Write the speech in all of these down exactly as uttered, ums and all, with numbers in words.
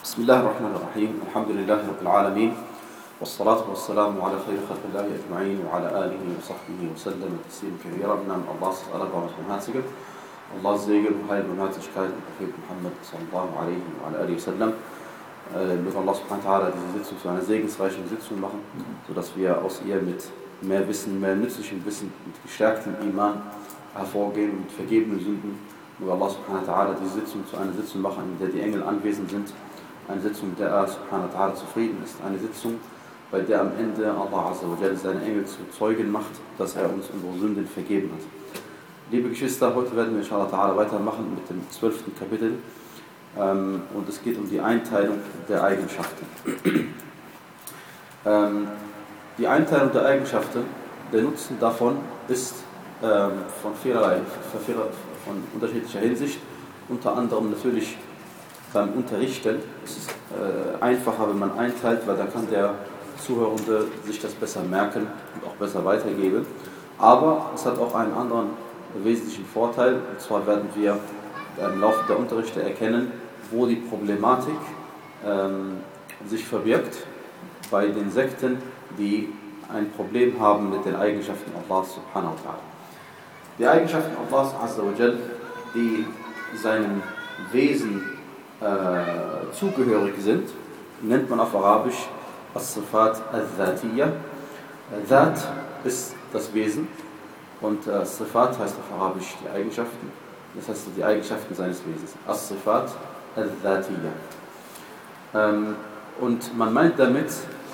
بسم الله الرحمن الرحيم الحمد لله رب العالمين والصلاة والسلام على خير خلق الله أجمعين وعلى آله وصحبه وسلم تسليما كثيرا من الله سبحانه وتعالى الله Segen und Heil und Herzlichkeit und Prophet Muhammad sallallahu alaihi wa alihi wasallam. Möge Allah subhanahu wa ta'ala diese Sitzung zu einer segensreichen Sitzung machen, sodass wir aus ihr mit mehr Wissen, mehr nützlichem Wissen, mit gestärktem Iman hervorgehen und vergebenen Sünden. Möge Allah subhanahu wa ta'ala diese Sitzung zu einer Sitzung machen, in der die Engel anwesend sind. Eine Sitzung, mit der er subhanahu wa ta'ala zufrieden ist. Eine Sitzung, bei der am Ende Allah azza wa jalla seine Engel zu Zeugen macht, dass er uns unsere Sünden vergeben hat. Liebe Geschwister, heute werden wir inshallah ta'ala weitermachen mit dem zwölften Kapitel. Ähm, und es geht um die Einteilung der Eigenschaften. ähm, die Einteilung der Eigenschaften, der Nutzen davon ist ähm, von vielerlei, von unterschiedlicher Hinsicht, unter anderem natürlich beim Unterrichten. Es ist äh, einfacher, wenn man einteilt, weil dann kann der Zuhörende sich das besser merken und auch besser weitergeben. Aber es hat auch einen anderen wesentlichen Vorteil, und zwar werden wir im Laufe der Unterrichte erkennen, wo die Problematik ähm, sich verbirgt bei den Sekten, die ein Problem haben mit den Eigenschaften Allahs subhanahu wa ta'ala. Die Eigenschaften Allahs azza wa jal, die seinem Wesen äh, zugehörig sind, nennt man auf Arabisch As-Sifat al-Dhatiyya. Dhat ist das Wesen und äh, Sifat heißt auf Arabisch die Eigenschaften, das heißt die Eigenschaften seines Wesens. As-Sifat al-Dhatiyya. Ähm, und man meint damit,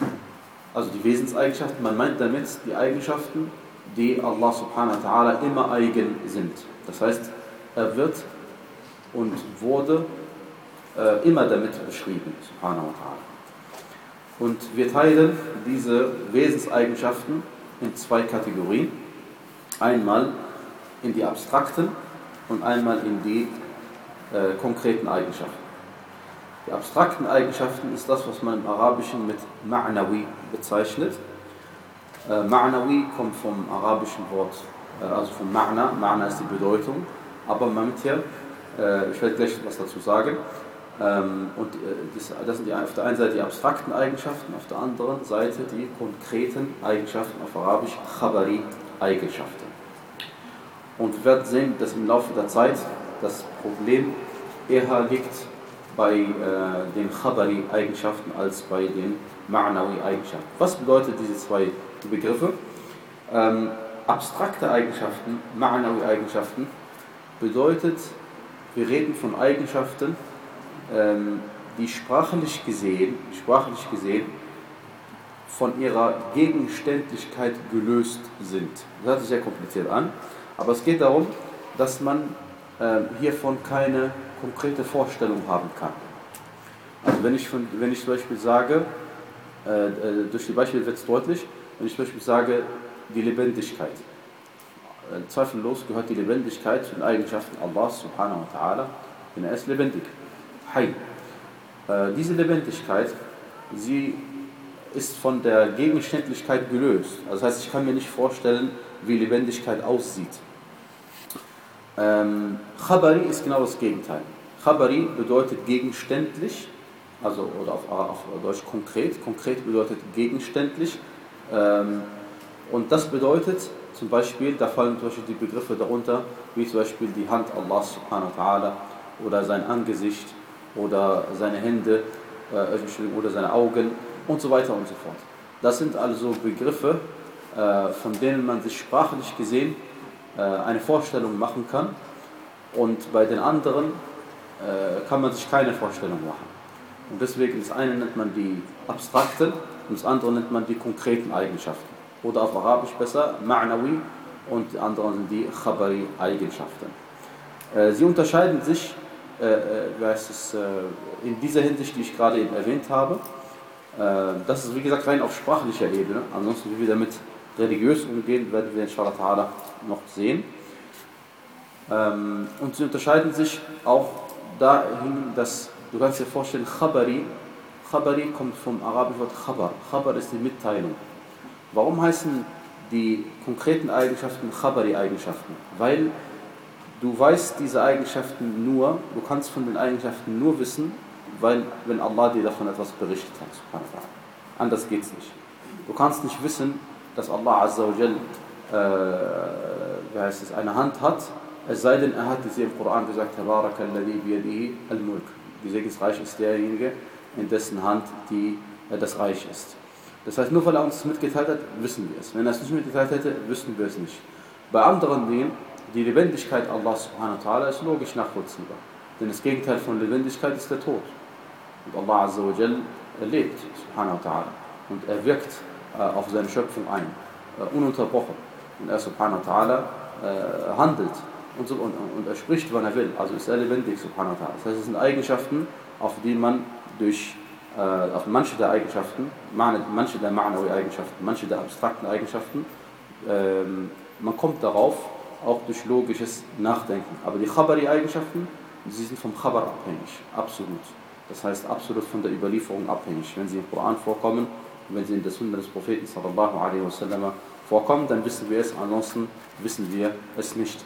also die Wesenseigenschaften, man meint damit die Eigenschaften, die Allah subhanahu wa ta'ala immer eigen sind. Das heißt, er wird und wurde äh, immer damit beschrieben, subhanahu wa ta'ala. Und wir teilen diese Wesenseigenschaften in zwei Kategorien. Einmal in die abstrakten und einmal in die äh, konkreten Eigenschaften. Die abstrakten Eigenschaften ist das, was man im Arabischen mit Ma'nawi bezeichnet. Äh, Ma'nawi kommt vom arabischen Wort, äh, also vom Ma'na. Ma'na ist die Bedeutung, aber man mit hier, äh, ich werde gleich was dazu sagen. Ähm, und äh, das, das sind die, auf der einen Seite die abstrakten Eigenschaften, auf der anderen Seite die konkreten Eigenschaften, auf Arabisch Khabari Eigenschaften. Und wir werden sehen, dass im Laufe der Zeit das Problem eher liegt bei äh, den Khabari Eigenschaften als bei den Ma'nawi Eigenschaften. Was bedeutet diese zwei Begriffe? Ähm, abstrakte Eigenschaften, Ma'nawi Eigenschaften, bedeutet, wir reden von Eigenschaften, ähm, die sprachlich gesehen, sprachlich gesehen von ihrer Gegenständlichkeit gelöst sind. Das hört sich sehr kompliziert an, aber es geht darum, dass man äh, hiervon keine konkrete Vorstellung haben kann. Also wenn ich, von, wenn ich zum Beispiel sage, äh, durch die Beispiele wird es deutlich, wenn ich zum Beispiel sage, die Lebendigkeit. Äh, zweifellos gehört die Lebendigkeit zu den Eigenschaften Allahs subhanahu wa ta'ala, denn er ist lebendig. Hay. Äh, diese Lebendigkeit, sie ist von der Gegenständlichkeit gelöst. Also das heißt, ich kann mir nicht vorstellen, wie Lebendigkeit aussieht. Ähm, Khabari ist genau das Gegenteil. Khabari bedeutet gegenständlich, also oder auf, auf Deutsch konkret. Konkret bedeutet gegenständlich. Ähm, und das bedeutet zum Beispiel, da fallen zum Beispiel die Begriffe darunter, wie zum Beispiel die Hand Allahs subhanahu wa ta'ala oder sein Angesicht oder seine Hände äh, oder seine Augen und so weiter und so fort. Das sind also Begriffe, äh, von denen man sich sprachlich gesehen äh, eine Vorstellung machen kann, und bei den anderen äh, kann man sich keine Vorstellung machen. Und deswegen, das eine nennt man die abstrakten und das andere nennt man die konkreten Eigenschaften. Oder auf Arabisch besser Ma'nawi, und die anderen sind die Khabari Eigenschaften. Äh, sie unterscheiden sich Äh, heißt es, äh, in dieser Hinsicht, die ich gerade eben erwähnt habe. Äh, das ist wie gesagt rein auf sprachlicher Ebene. Ansonsten, wie wir damit religiös umgehen, werden wir inshallah ta'ala noch sehen. Ähm, und sie unterscheiden sich auch dahin, dass, du kannst dir vorstellen, Khabari, Khabari kommt vom arabischen Wort Khabar. Khabar ist die Mitteilung. Warum heißen die konkreten Eigenschaften Khabari Eigenschaften? Weil du weißt diese Eigenschaften nur, du kannst von den Eigenschaften nur wissen, weil, wenn Allah dir davon etwas berichtet hat, subhanahu wa ta'ala. Anders geht's nicht. Du kannst nicht wissen, dass Allah Azza wa Jal, äh, wie heißt es, eine Hand hat, es sei denn, er hat es im Koran gesagt, Tabarakalladhi biyadihi al-Mulk. Gesegensreich ist derjenige, in dessen Hand die, äh, das Reich ist. Das heißt, nur weil er uns mitgeteilt hat, wissen wir es. Wenn er es nicht mitgeteilt hätte, wüssten wir es nicht. Bei anderen Dingen, die Lebendigkeit Allah subhanahu wa ta'ala ist logisch nachvollziehbar. Denn das Gegenteil von Lebendigkeit ist der Tod. Und Allah Azza wa Jal lebt, subhanahu wa ta'ala. Und er wirkt äh, auf seine Schöpfung ein, äh, ununterbrochen. Und er subhanahu wa ta'ala äh, handelt und, so, und, und er spricht, wann er will. Also ist er lebendig, subhanahu wa ta'ala. Das heißt, es sind Eigenschaften, auf die man durch, äh, auf manche der Eigenschaften, manche der ma'nawi Eigenschaften, manche der abstrakten Eigenschaften, äh, man kommt darauf, auch durch logisches Nachdenken. Aber die Khabari-Eigenschaften, sie sind vom Khabar abhängig, absolut. Das heißt, absolut von der Überlieferung abhängig. Wenn sie im Koran vorkommen, wenn sie in der Sunna des Propheten sallallahu alaihi wasallam vorkommen, dann wissen wir es, ansonsten wissen wir es nicht.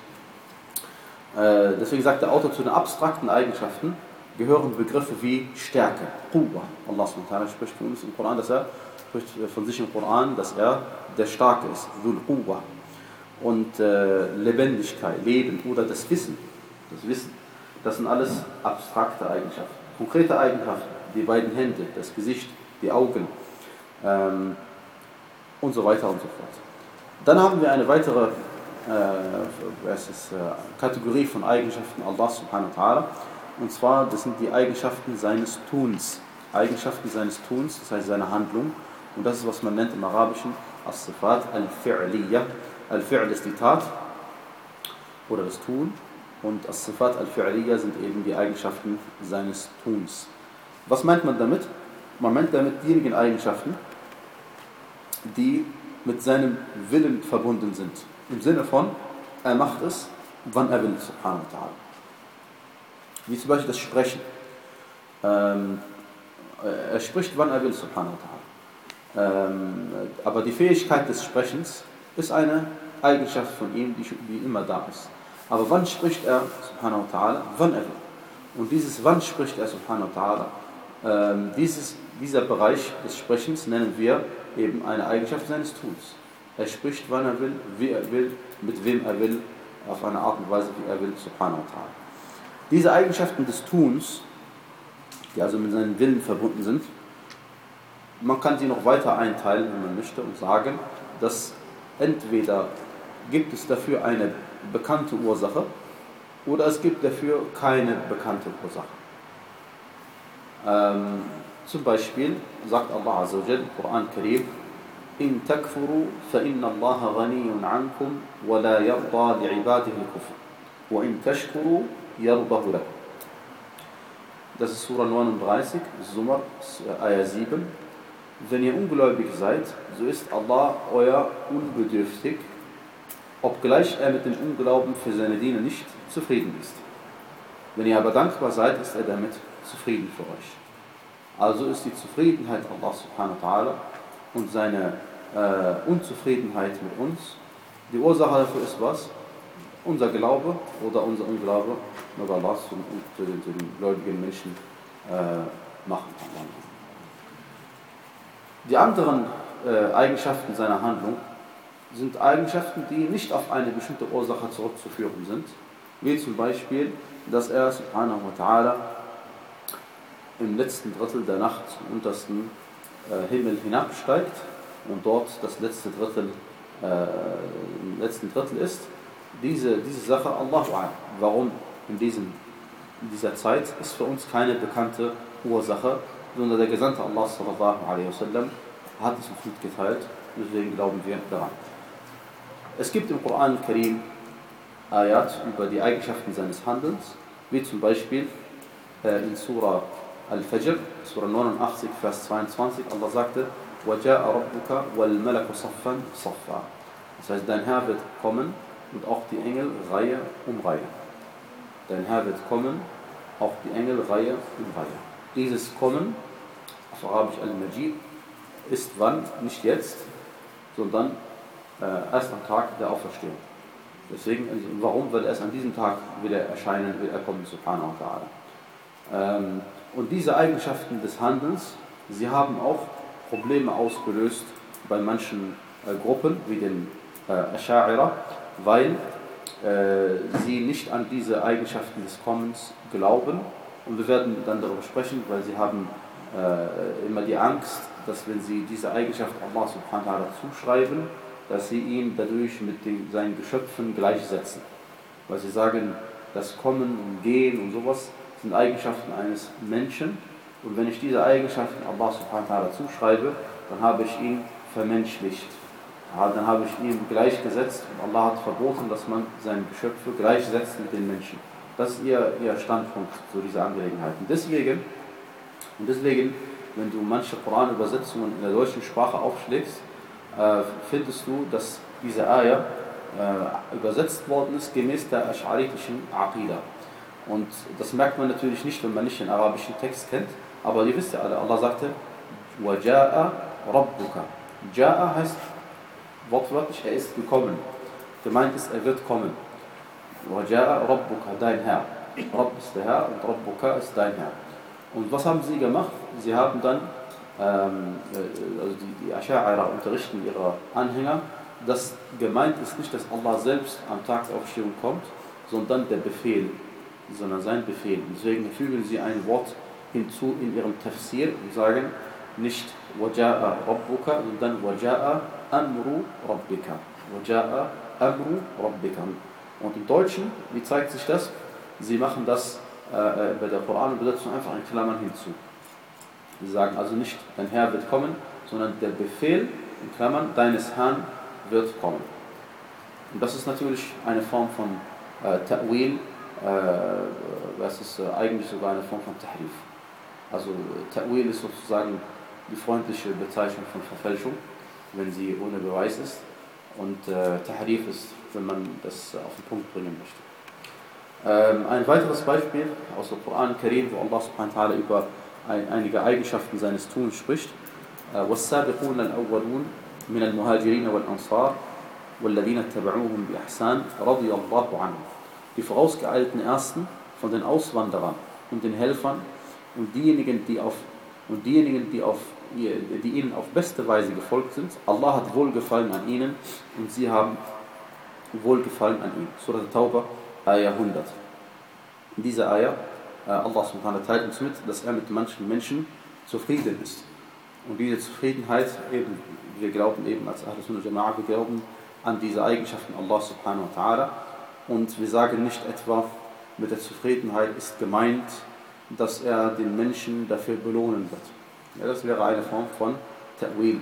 Äh, deswegen sagt der Autor, zu den abstrakten Eigenschaften gehören Begriffe wie Stärke, Quwwa. Allah subhanahu wa ta'ala spricht von uns im Koran, dass er spricht von sich im Koran, dass er der Starke ist, Dhul Quwwa. Und äh, Lebendigkeit, Leben oder das Wissen, das Wissen, das sind alles abstrakte Eigenschaften. Konkrete Eigenschaften, die beiden Hände, das Gesicht, die Augen ähm, und so weiter und so fort. Dann haben wir eine weitere äh, es ist, äh, Kategorie von Eigenschaften Allah subhanahu wa ta'ala, und zwar, das sind die Eigenschaften seines Tuns. Eigenschaften seines Tuns, das heißt seine Handlung, und das ist, was man nennt im Arabischen As-Sifat al-Fi'liyya. Al-Fi'l ist die Tat oder das Tun, und As-Sifat al-Fi'liyya sind eben die Eigenschaften seines Tuns. Was meint man damit? Man meint damit diejenigen Eigenschaften, die mit seinem Willen verbunden sind. Im Sinne von, er macht es, wann er will, subhanahu wa ta'ala. Wie zum Beispiel das Sprechen. Ähm, er spricht, wann er will, subhanahu wa ta'ala. Ähm, aber die Fähigkeit des Sprechens ist eine Eigenschaft von ihm, die, die immer da ist. Aber wann spricht er, subhanahu wa ta'ala, wann er will. Und dieses wann spricht er, subhanahu wa ta'ala, ähm, dieses, dieser Bereich des Sprechens nennen wir eben eine Eigenschaft seines Tuns. Er spricht, wann er will, wie er will, mit wem er will, auf eine Art und Weise, wie er will, subhanahu wa ta'ala. Diese Eigenschaften des Tuns, die also mit seinem Willen verbunden sind, man kann sie noch weiter einteilen, wenn man möchte, und sagen, dass entweder gibt es dafür eine bekannte Ursache oder es gibt dafür keine bekannte Ursache. Ähm, zum Beispiel sagt Allah Azza wa Jal im Koran Karim: In takfuru fa inna Allah ghaniyun ankum wa la yarda li'ibadihi al-kufr wa in tashkuru yardahu lakum. Das ist Surah neununddreißig, Zumar, Ayah sieben. Wenn ihr ungläubig seid, so ist Allah euer unbedürftig, obgleich er mit dem Unglauben für seine Diener nicht zufrieden ist. Wenn ihr aber dankbar seid, ist er damit zufrieden für euch. Also ist die Zufriedenheit Allah subhanahu wa ta'ala und seine äh, Unzufriedenheit mit uns, die Ursache dafür ist was? Unser Glaube oder unser Unglaube, nur Allah zu den, zu den gläubigen Menschen äh, machen kann. Die anderen äh, Eigenschaften seiner Handlung sind Eigenschaften, die nicht auf eine bestimmte Ursache zurückzuführen sind, wie zum Beispiel, dass er subhanahu wa ta'ala im letzten Drittel der Nacht zum untersten äh, Himmel hinabsteigt und dort das letzte Drittel äh, im letzten Drittel ist. Diese, diese Sache, Allahu a'lam, warum in, diesem, in dieser Zeit, ist für uns keine bekannte Ursache, sondern der Gesandte Allah sallallahu alaihi wasallam hat es uns mitgeteilt, deswegen glauben wir daran. Es gibt im Koran Karim Ayat über die Eigenschaften seines Handelns, wie zum Beispiel äh, in Surah Al-Fajr, Surah neunundachtzig, Vers zweiundzwanzig, Allah sagte: وَجَاءَ رَبُّكَ وَالْمَلَكُ صَفًّا صَفًّا. Das heißt, dein Herr wird kommen und auch die Engel Reihe um Reihe. Dein Herr wird kommen, auch die Engel Reihe um Reihe. Dieses Kommen, auf Arabisch Al-Majid, ist wann? Nicht jetzt, sondern äh, erst am Tag der Auferstehung. Deswegen, warum? Weil erst an diesem Tag wird er erscheinen, wird er kommen, subhanahu wa ta'ala. Ähm, Und diese Eigenschaften des Handelns, sie haben auch Probleme ausgelöst bei manchen äh, Gruppen, wie den äh, Ascha'ira, weil äh, sie nicht an diese Eigenschaften des Kommens glauben. Und wir werden dann darüber sprechen, weil sie haben äh, immer die Angst, dass wenn sie diese Eigenschaft Allah subhanahu wa ta'ala zuschreiben, dass sie ihn dadurch mit den, seinen Geschöpfen gleichsetzen. Weil sie sagen, das Kommen und Gehen und sowas sind Eigenschaften eines Menschen. Und wenn ich diese Eigenschaften Allah subhanahu wa ta'ala zuschreibe, dann habe ich ihn vermenschlicht. Ja, dann habe ich ihn gleichgesetzt und Allah hat verboten, dass man seine Geschöpfe gleichsetzt mit den Menschen. Das ist ihr, ihr Standpunkt zu dieser Angelegenheit. Und deswegen, und deswegen, wenn du manche Koran-Übersetzungen in der deutschen Sprache aufschlägst, äh, findest du, dass diese Ayah äh, übersetzt worden ist gemäß der asch'aritischen Aqida. Und das merkt man natürlich nicht, wenn man nicht den arabischen Text kennt, aber ihr wisst ja alle, Allah sagte, وَجَاءَ رَبُّكَ. Ja'a heißt wortwörtlich, er ist gekommen. Gemeint ist, er wird kommen. وَجَاءَ رَبُّكَ, dein Herr. Rabb ist der Herr und Rabbuka ist dein Herr. Und was haben sie gemacht? Sie haben dann, ähm, also die, die Ascha'ira unterrichten ihre Anhänger, dass gemeint ist nicht, dass Allah selbst am Tag der Auferstehung kommt, sondern der Befehl, sondern sein Befehl. Deswegen fügen sie ein Wort hinzu in ihrem Tafsir und sagen nicht وَجَاءَ رَبُّكَ, sondern وَجَاءَ أَمْرُ رَبِّكَ. وَجَاءَ أَمْرُ رَبِّكَ. Und im Deutschen, wie zeigt sich das? Sie machen das äh, bei der Koranübersetzung einfach in Klammern hinzu. Sie sagen also nicht, dein Herr wird kommen, sondern der Befehl in Klammern deines Herrn wird kommen. Und das ist natürlich eine Form von äh, Ta'wil, äh, das ist äh, eigentlich sogar eine Form von Tahrif. Also Ta'wil ist sozusagen die freundliche Bezeichnung von Verfälschung, wenn sie ohne Beweis ist. Und äh, Tahrif ist, wenn man das auf den Punkt bringen möchte. Ähm, ein weiteres Beispiel aus dem Koran Karim, wo Allah subhanahu wa ta'ala über ein, einige Eigenschaften seines Tuns spricht. وَالسَّابِقُونَ الْأَوَّلُونَ مِنَ الْمُهَاجِرِينَ وَالْأَنصَارِ وَالَّذِينَ اتَّبَعُوهُم بِإِحْسَانٍ رَضِيَ اللَّهُ عَنْهُمْ. Die vorausgeeilten Ersten von den Auswanderern und den Helfern und diejenigen, die auf und diejenigen, die auf die ihnen auf beste Weise gefolgt sind. Allah hat Wohlgefallen an ihnen und sie haben Wohlgefallen an ihm. Surah Tauba, Ayah hundert. In dieser Ayah, Allah subhanahu wa ta'ala teilt uns mit, dass er mit manchen Menschen zufrieden ist. Und diese Zufriedenheit, eben, wir glauben eben als Ahlus Sunnah Jama'a, wir glauben an diese Eigenschaften Allah subhanahu wa ta'ala. Und wir sagen nicht etwa, mit der Zufriedenheit ist gemeint, dass er den Menschen dafür belohnen wird. Ja, das wäre eine Form von Ta'wil.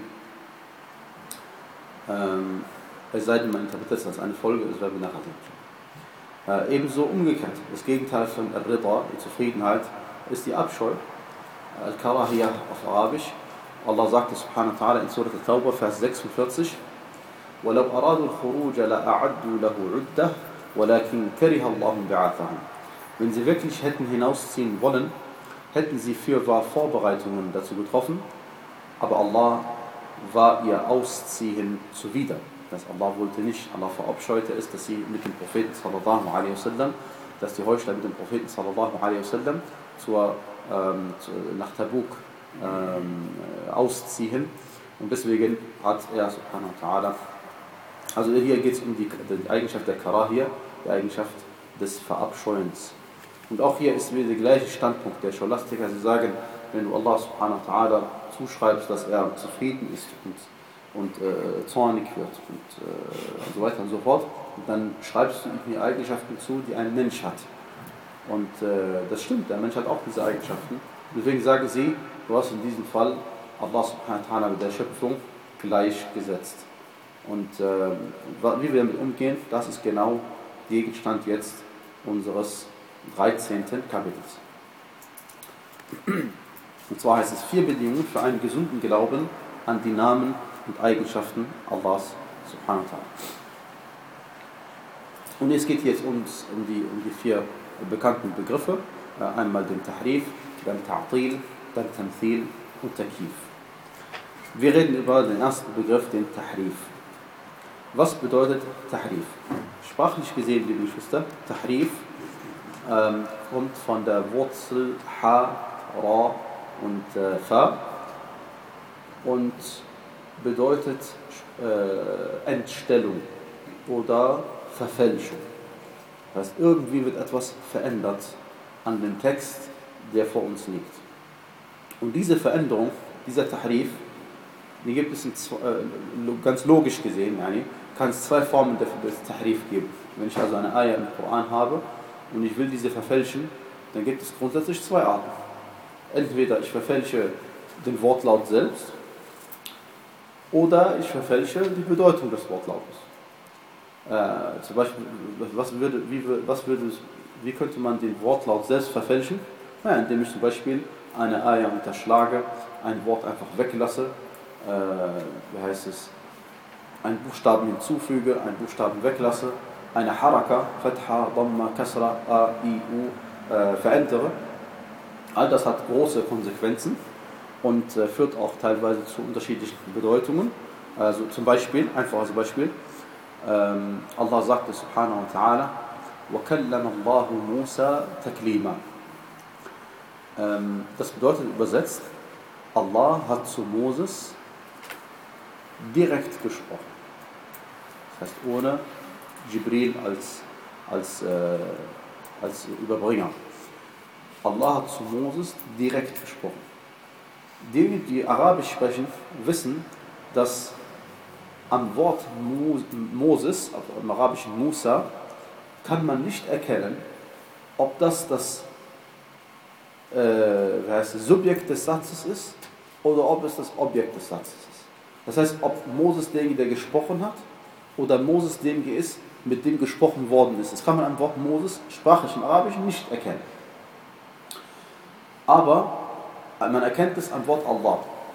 Ähm, es sei denn, man interpretiert es als eine Folge, das werden wir nachher sehen. Äh, ebenso umgekehrt. Das Gegenteil von Al-Rida, die Zufriedenheit, ist die Abscheu. Al-Karahiyah auf Arabisch. Allah sagte subhanahu wa ta'ala in Surah Al-Tawbah, Vers sechsundvierzig, وَلَوْ أَرَادُوا الْخُرُوجَ لَأَعَدُّوا لَهُ عُدَّةً وَلَكِنْ كَرِهَ اللَّهُ بِعَاثَهُمْ. Wenn sie wirklich hätten hinausziehen wollen, hätten sie fürwahr Vorbereitungen dazu getroffen, aber Allah war ihr Ausziehen zuwider. Das Allah wollte nicht, Allah verabscheute es, dass sie mit dem Propheten sallallahu alaihi wasallam, dass die Heuchler mit dem Propheten sallallahu alaihi wasallam zur, ähm, zu, nach Tabuk ähm, ausziehen. Und deswegen hat er subhanahu wa ta'ala, also hier geht es um die, die Eigenschaft der Karahiyah, die Eigenschaft des Verabscheuens. Und auch hier ist wieder der gleiche Standpunkt der Scholastiker. Sie sagen, wenn du Allah subhanahu wa ta'ala zuschreibst, dass er zufrieden ist und, und äh, zornig wird und, äh, und so weiter und so fort, dann schreibst du ihm die Eigenschaften zu, die ein Mensch hat. Und äh, das stimmt, der Mensch hat auch diese Eigenschaften. Deswegen sagen sie, du hast in diesem Fall Allah subhanahu wa ta'ala mit der Schöpfung gleichgesetzt. Und äh, wie wir damit umgehen, das ist genau Gegenstand jetzt unseres dreizehnten Kapitels. Und zwar heißt es vier Bedingungen für einen gesunden Glauben an die Namen und Eigenschaften Allahs subhanahu wa ta'ala. Und es geht jetzt uns um die, um die vier bekannten Begriffe. Einmal den Tahrif, dann Ta'til, dann Tamthil und Takif. Wir reden über den ersten Begriff, den Tahrif. Was bedeutet Tahrif? Sprachlich gesehen, liebe Geschwister, Tahrif ähm, kommt von der Wurzel Ha Ra und äh, Fa und bedeutet äh, Entstellung oder Verfälschung. Das heißt, irgendwie wird etwas verändert an dem Text, der vor uns liegt. Und diese Veränderung, dieser Tahrif, die gibt es in zwei, äh, ganz logisch gesehen, yani, kann es zwei Formen des Tahrif geben. Wenn ich also eine Ayah im Koran habe und ich will diese verfälschen, dann gibt es grundsätzlich zwei Arten. Entweder ich verfälsche den Wortlaut selbst oder ich verfälsche die Bedeutung des Wortlautes. Äh, zum Beispiel, was, würde, wie, was würde, wie könnte man den Wortlaut selbst verfälschen? Ja, indem ich zum Beispiel eine Ayah unterschlage, ein Wort einfach weglasse, äh, wie heißt es, einen Buchstaben hinzufüge, einen Buchstaben weglasse, eine Haraka, Fatha, Dhamma, Kasra, A, I, U äh, verändere. All das hat große Konsequenzen und äh, führt auch teilweise zu unterschiedlichen Bedeutungen. Also zum Beispiel, einfaches Beispiel, ähm, Allah sagte subhanahu wa ta'ala, وَكَلَّمَ اللَّهُ مُوسَى تَكْلِيمًا. Ähm, das bedeutet übersetzt, Allah hat zu Moses direkt gesprochen. Das heißt, ohne Jibril als, als, äh, als Überbringer. Allah hat zu Moses direkt gesprochen. Die, die Arabisch sprechen, wissen, dass am Wort Moses, also im arabischen Musa, kann man nicht erkennen, ob das das äh, wie heißt es, Subjekt des Satzes ist oder ob es das Objekt des Satzes ist. Das heißt, ob Moses derjenige, der gesprochen hat, oder Moses derjenige ist, mit dem gesprochen worden ist. Das kann man am Wort Moses sprachlich im Arabischen nicht erkennen. Aber man erkennt es am Wort Allah.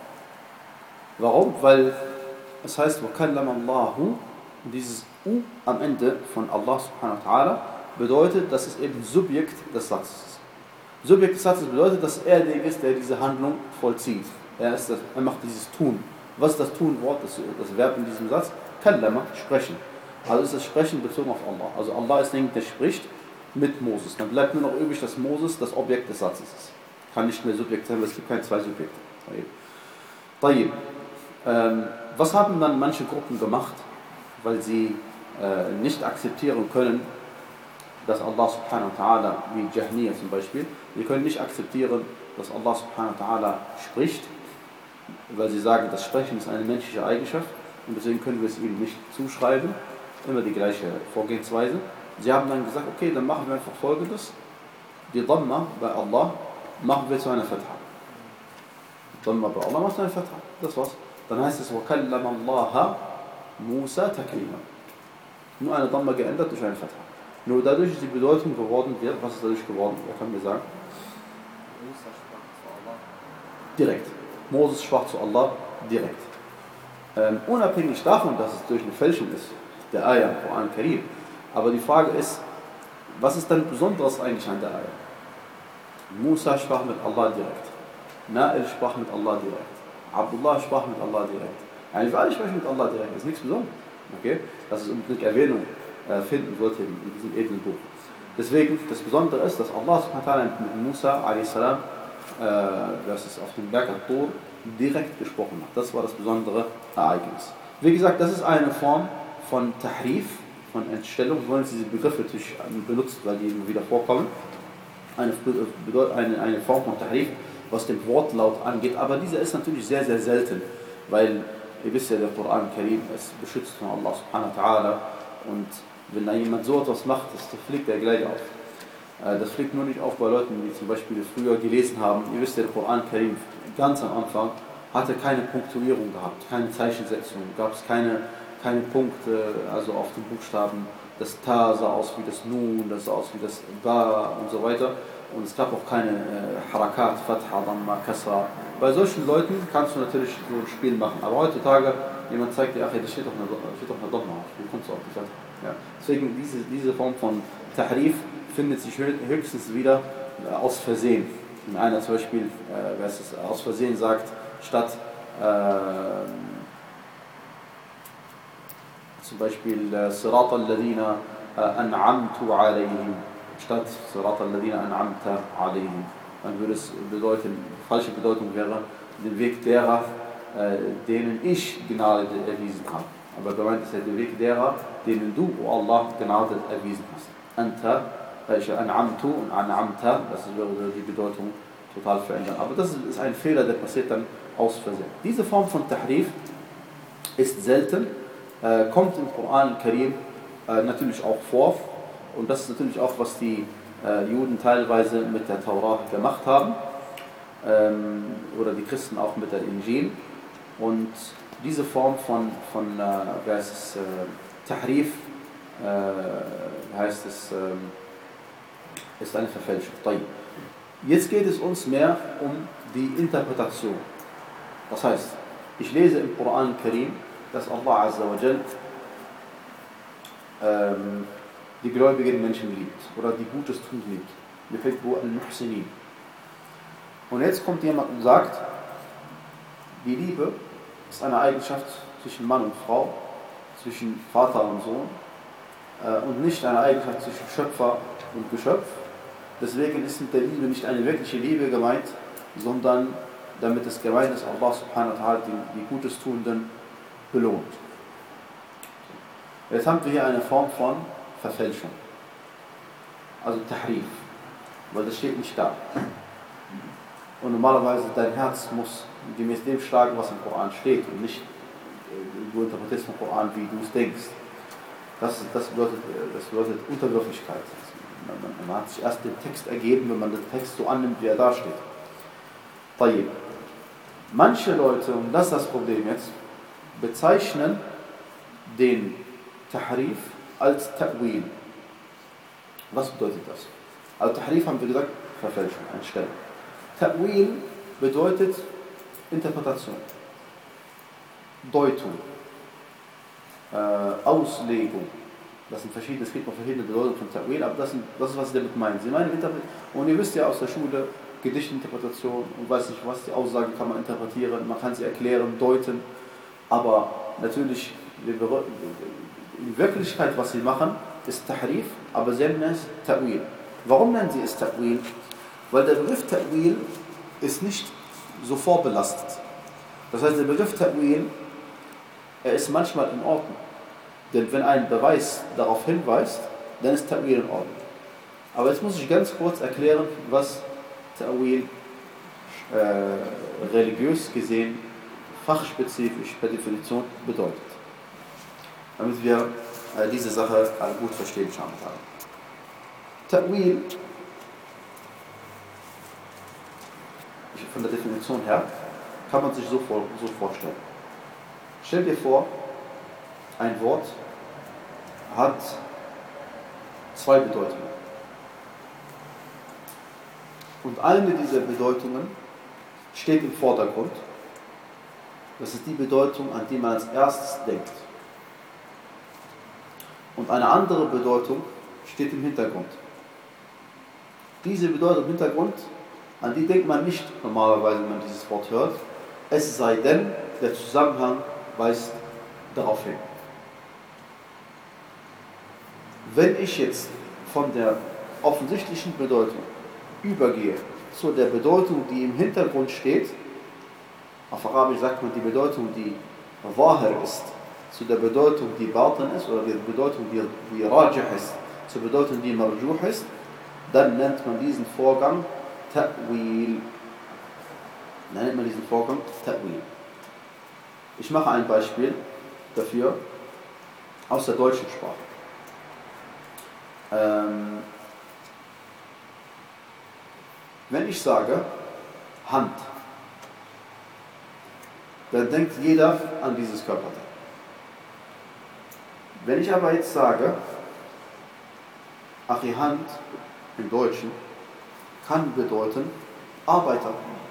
Warum? Weil es heißt, وَكَلَّمَ اللَّهُ, und dieses U am Ende von Allah subhanahu wa ta'ala bedeutet, dass es eben Subjekt des Satzes ist. Subjekt des Satzes bedeutet, dass er derjenige ist, der diese Handlung vollzieht. Er, ist das, er macht dieses Tun. Was ist das Tunwort, das, das Verb in diesem Satz? Kallama, sprechen. Also ist das Sprechen bezogen auf Allah. Also Allah ist derjenige, der spricht mit Moses. Dann bleibt nur noch übrig, dass Moses das Objekt des Satzes ist. Kann nicht mehr Subjekt sein, weil es gibt keine zwei Subjekte. Tayyib. Ähm, was haben dann manche Gruppen gemacht, weil sie äh, nicht akzeptieren können, dass Allah subhanahu wa ta'ala, wie Jahmiya zum Beispiel, sie können nicht akzeptieren, dass Allah subhanahu wa ta'ala spricht, weil sie sagen, das Sprechen ist eine menschliche Eigenschaft und deswegen können wir es ihm nicht zuschreiben. Immer die gleiche Vorgehensweise. Sie haben dann gesagt, okay, dann machen wir einfach Folgendes. Die Dhamma bei Allah machen wir zu einer Fatha. Dhamma bei Allah macht eine Fatha. Das war's. Dann heißt es, وَكَلَّمَ اللَّهَ مُوسَى تَكْلِيمًا. Nur eine Dhamma geändert durch eine Fatha. Nur dadurch ist die Bedeutung geworden, was ist dadurch geworden? Wer kann mir sagen? Musa sprach zu Allah. Direkt. Moses sprach zu Allah direkt. Ähm, unabhängig davon, dass es durch eine Fälschung ist, der Ayah, Koran Karim. Aber die Frage ist, was ist denn Besonderes eigentlich an der Ayah? Musa sprach mit Allah direkt. Na'il sprach mit Allah direkt. Abdullah sprach mit Allah direkt. Eigentlich wir alle sprechen mit Allah direkt. Das ist nichts Besonderes. Okay? Das ist unbedingt Erwähnung äh, finden sollte in, in diesem edlen Buch. Deswegen, das Besondere ist, dass Allah subhanahu wa ta'ala mit Musa a s. Äh, das ist auf dem Berg Al-Tur direkt gesprochen hat. Das war das besondere Ereignis. Wie gesagt, das ist eine Form von Tahrif, von Entstellung. Wir wollen jetzt diese Begriffe natürlich benutzen, weil die immer wieder vorkommen. Eine, eine, eine Form von Tahrif, was den Wortlaut angeht. Aber diese ist natürlich sehr, sehr selten, weil ihr wisst ja, der Koran Karim ist beschützt von Allah subhanahu wa ta'ala. Und wenn da jemand so etwas macht, das fliegt er gleich auf. Das fliegt nur nicht auf bei Leuten, die zum Beispiel früher gelesen haben. Ihr wisst ja, der Koran Karim ganz am Anfang hatte keine Punktuierung gehabt, keine Zeichensetzung, gab es keine, keine Punkte, also auf den Buchstaben. Das Ta sah aus wie das Nun, das sah aus wie das Ba und so weiter. Und es gab auch keine äh, Harakat, Fatha, Dhamma, Kasra. Bei solchen Leuten kannst du natürlich so ein Spiel machen. Aber heutzutage, jemand zeigt dir, ach, da steht doch eine, steht doch eine Dhamma auf. Wie kommst du auf die Fatha? Ja. Deswegen, diese, diese Form von Tahrif findet sich höchstens wieder äh, aus Versehen. Wenn einer zum Beispiel, äh, wer es aus Versehen sagt, statt äh, zum Beispiel Sirat al-Ladina an'amtu alayhim, statt Sirat al-Ladina an'amta alayhim. dann würde es bedeuten, falsche Bedeutung wäre, den Weg derer, äh, denen ich Gnade erwiesen habe. Aber gemeint ist ja der Weg derer, denen du, o Allah, Gnade erwiesen hast. Anta, welche an'amtu und an'amta, das würde die Bedeutung total verändern. Aber das ist ein Fehler, der passiert dann aus Versehen. Diese Form von Tahrif ist selten, äh, kommt im Koran Karim äh, natürlich auch vor. Und das ist natürlich auch, was die äh, Juden teilweise mit der Taurah gemacht haben. Ähm, oder die Christen auch mit der Injil. Und diese Form von, von äh, wie heißt es, äh, Tahrif, äh, wie heißt es, äh, ist eine Verfälschung. Jetzt geht es uns mehr um die Interpretation. Das heißt, ich lese im Koran Karim, dass Allah Azza wa Jal ähm, die gläubigen Menschen liebt oder die Gutes tun liebt. Yuhibbu al-Muhsinin. Und jetzt kommt jemand und sagt, die Liebe ist eine Eigenschaft zwischen Mann und Frau, zwischen Vater und Sohn äh, und nicht eine Eigenschaft zwischen Schöpfer und Geschöpf. Deswegen ist mit der Liebe nicht eine wirkliche Liebe gemeint, sondern damit es gemeint ist, Allah subhanahu wa ta'ala die, die Gutes Tuenden belohnt. Jetzt haben wir hier eine Form von Verfälschung, also Tahrif, weil das steht nicht da. Und normalerweise dein Herz muss gemäß dem schlagen, was im Koran steht und nicht du interpretierst den Koran, wie du es denkst. Das, das, bedeutet, das bedeutet Unterwürfigkeit. Man, man hat sich erst den Text ergeben, wenn man den Text so annimmt, wie er da steht. Tayyib. Manche Leute, und das ist das Problem jetzt, bezeichnen den Tahrif als Ta'wil. Was bedeutet das? Also Tahrif haben wir gesagt, Verfälschung, Einstellung. Ta'wil bedeutet Interpretation, Deutung, äh, Auslegung. Das sind verschiedene, es gibt noch verschiedene Bedeutungen von Ta'wil, aber das, sind, das ist, was sie damit meinen. Sie meinen und ihr wisst ja aus der Schule, Gedichtinterpretation und weiß nicht was, die Aussage kann man interpretieren, man kann sie erklären, deuten, aber natürlich, in Wirklichkeit, was sie machen, ist Tahrif, aber sie nennen es Ta'wil. Warum nennen sie es Ta'wil? Weil der Begriff Ta'wil ist nicht so vorbelastet. Das heißt, der Begriff Ta'wil, er ist manchmal in Ordnung. Denn wenn ein Beweis darauf hinweist, dann ist Ta'wil in Ordnung. Aber jetzt muss ich ganz kurz erklären, was Ta'wil äh, religiös gesehen, fachspezifisch per Definition bedeutet. Damit wir äh, diese Sache alle gut verstehen, schauen wir mal. Ta'wil, von der Definition her, kann man sich so, vor, so vorstellen. Stell dir vor, ein Wort hat zwei Bedeutungen. Und eine dieser Bedeutungen steht im Vordergrund. Das ist die Bedeutung, an die man als erstes denkt. Und eine andere Bedeutung steht im Hintergrund. Diese Bedeutung im Hintergrund, an die denkt man nicht normalerweise, wenn man dieses Wort hört, es sei denn, der Zusammenhang weist darauf hin. Wenn ich jetzt von der offensichtlichen Bedeutung übergehe zu der Bedeutung, die im Hintergrund steht, auf Arabisch sagt man die Bedeutung, die Wahir ist, zu der Bedeutung, die Batin ist, oder die Bedeutung, die, die Rajih ist, zur Bedeutung, die Marjuh ist, dann nennt man diesen Vorgang Ta'wil. Dann nennt man diesen Vorgang Ta'wil. Ich mache ein Beispiel dafür aus der deutschen Sprache. Ähm, wenn ich sage Hand, dann denkt jeder an dieses Körperteil. Wenn ich aber jetzt sage, Achi Hand im Deutschen kann bedeuten Arbeiter.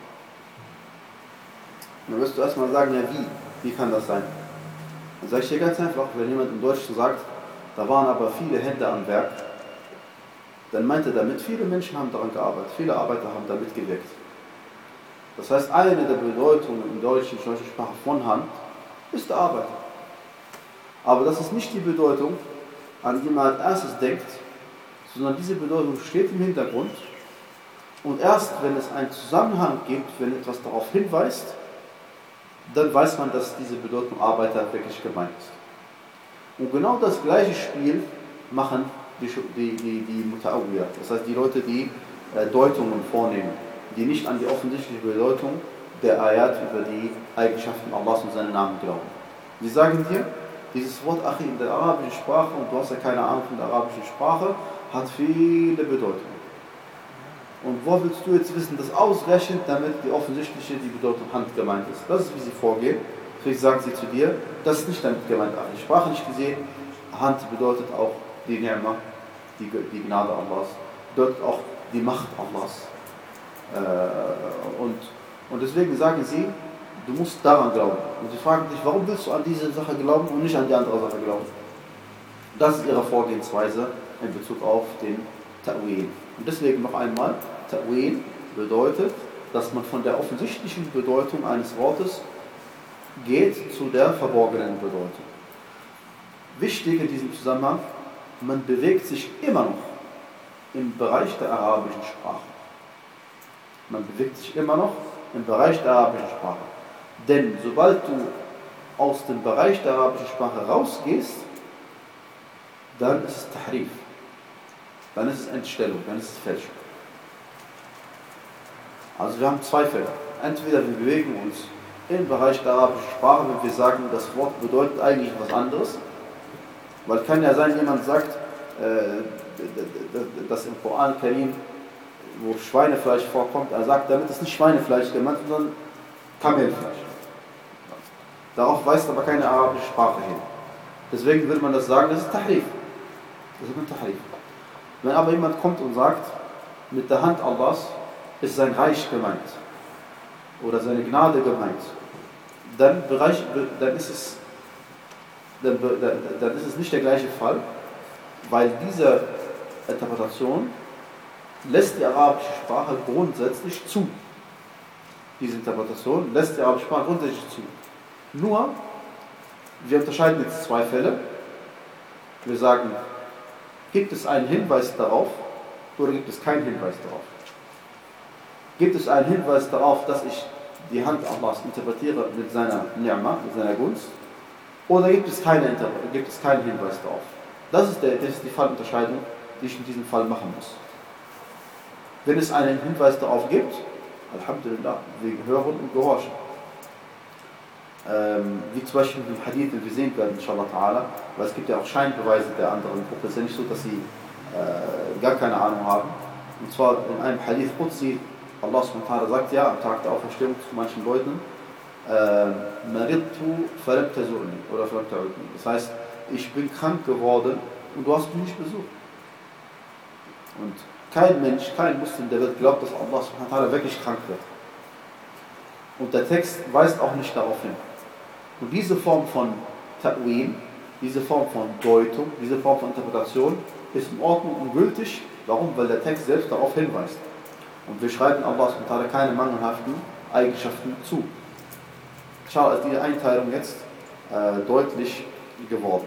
Dann wirst du erstmal sagen, ja wie? Wie kann das sein? Dann sage ich dir ganz einfach, wenn jemand im Deutschen sagt, da waren aber viele Hände am Werk, dann meint er damit, viele Menschen haben daran gearbeitet, viele Arbeiter haben damit gewirkt. Das heißt, eine der Bedeutungen im deutschen, in deutschen Sprache von Hand ist der Arbeiter. Aber das ist nicht die Bedeutung, an die man als erstes denkt, sondern diese Bedeutung steht im Hintergrund Und erst wenn es einen Zusammenhang gibt, wenn etwas darauf hinweist, dann weiß man, dass diese Bedeutung Arbeiter wirklich gemeint ist. Und genau das gleiche Spiel machen die, die, die, die Muta'awwila, das heißt die Leute, die äh, Deutungen vornehmen, die nicht an die offensichtliche Bedeutung der Ayat über die Eigenschaften Allahs und seine Namen glauben. Sie sagen dir, dieses Wort Achi in der arabischen Sprache, und du hast ja keine Ahnung von der arabischen Sprache, hat viele Bedeutungen. Und wo willst du jetzt wissen, das ausrechnen, damit die offensichtliche, die Bedeutung Hand gemeint ist? Das ist, wie sie vorgehen. Vielleicht sagen sie zu dir, das ist nicht damit gemeint, Achi. Sprachlich gesehen, Hand bedeutet auch die Ni'ma, die, die Gnade Allahs, bedeutet auch die Macht Allahs. Äh, und, und deswegen sagen sie, du musst daran glauben. Und sie fragen dich, warum willst du an diese Sache glauben und nicht an die andere Sache glauben? Das ist ihre Vorgehensweise in Bezug auf den Ta'wil. Und deswegen noch einmal, Ta'wil bedeutet, dass man von der offensichtlichen Bedeutung eines Wortes geht zu der verborgenen Bedeutung. Wichtig in diesem Zusammenhang, man bewegt sich immer noch im Bereich der arabischen Sprache. Man bewegt sich immer noch im Bereich der arabischen Sprache. Denn sobald du aus dem Bereich der arabischen Sprache rausgehst, dann ist es Tahrif. Dann ist es Entstellung, dann ist es Fälschung. Also wir haben zwei Fälle. Entweder wir bewegen uns im Bereich der arabischen Sprache, wenn wir sagen, das Wort bedeutet eigentlich was anderes. Weil kann ja sein, jemand sagt, äh, dass im Koran Karim, wo Schweinefleisch vorkommt, er sagt, damit ist nicht Schweinefleisch gemeint, sondern Kamelfleisch. Darauf weist aber keine arabische Sprache hin. Deswegen würde man das sagen, das ist Tahrif. Das ist ein Tahrif. Wenn aber jemand kommt und sagt, mit der Hand Allahs ist sein Reich gemeint oder seine Gnade gemeint, dann, Bereich, dann, ist es, dann, dann ist es nicht der gleiche Fall, weil diese Interpretation lässt die arabische Sprache grundsätzlich zu. Diese Interpretation lässt die arabische Sprache grundsätzlich zu. Nur, wir unterscheiden jetzt zwei Fälle. Wir sagen, gibt es einen Hinweis darauf oder gibt es keinen Hinweis darauf? Gibt es einen Hinweis darauf, dass ich die Hand Allahs interpretiere mit seiner Ni'ma, mit seiner Gunst? Oder gibt es, keine, gibt es keinen Hinweis darauf? Das ist, der, das ist die Fallunterscheidung, die ich in diesem Fall machen muss. Wenn es einen Hinweis darauf gibt, Alhamdulillah, wir hören und gehorchen. Ähm, wie zum Beispiel im Hadith, den wir sehen werden, inshallah ta'ala, weil es gibt ja auch Scheinbeweise der anderen Gruppe. Es ist ja nicht so, dass sie äh, gar keine Ahnung haben. Und zwar in einem Hadith Qudsi, Allah subhanahu wa ta'ala sagt ja am Tag der Auferstehung zu manchen Leuten, Maridtu falam tazurni oder falam ta'udni. Das heißt, ich bin krank geworden und du hast mich nicht besucht. Und kein Mensch, kein Muslim der Welt glaubt, dass Allah subhanahu wa ta'ala wirklich krank wird. Und der Text weist auch nicht darauf hin. Und diese Form von Ta'wil, diese Form von Deutung, diese Form von Interpretation ist in Ordnung und gültig. Warum? Weil der Text selbst darauf hinweist. Und wir schreiben Allah subhanahu wa ta'ala keine mangelhaften Eigenschaften zu. Schau, ist diese Einteilung jetzt äh, deutlich geworden.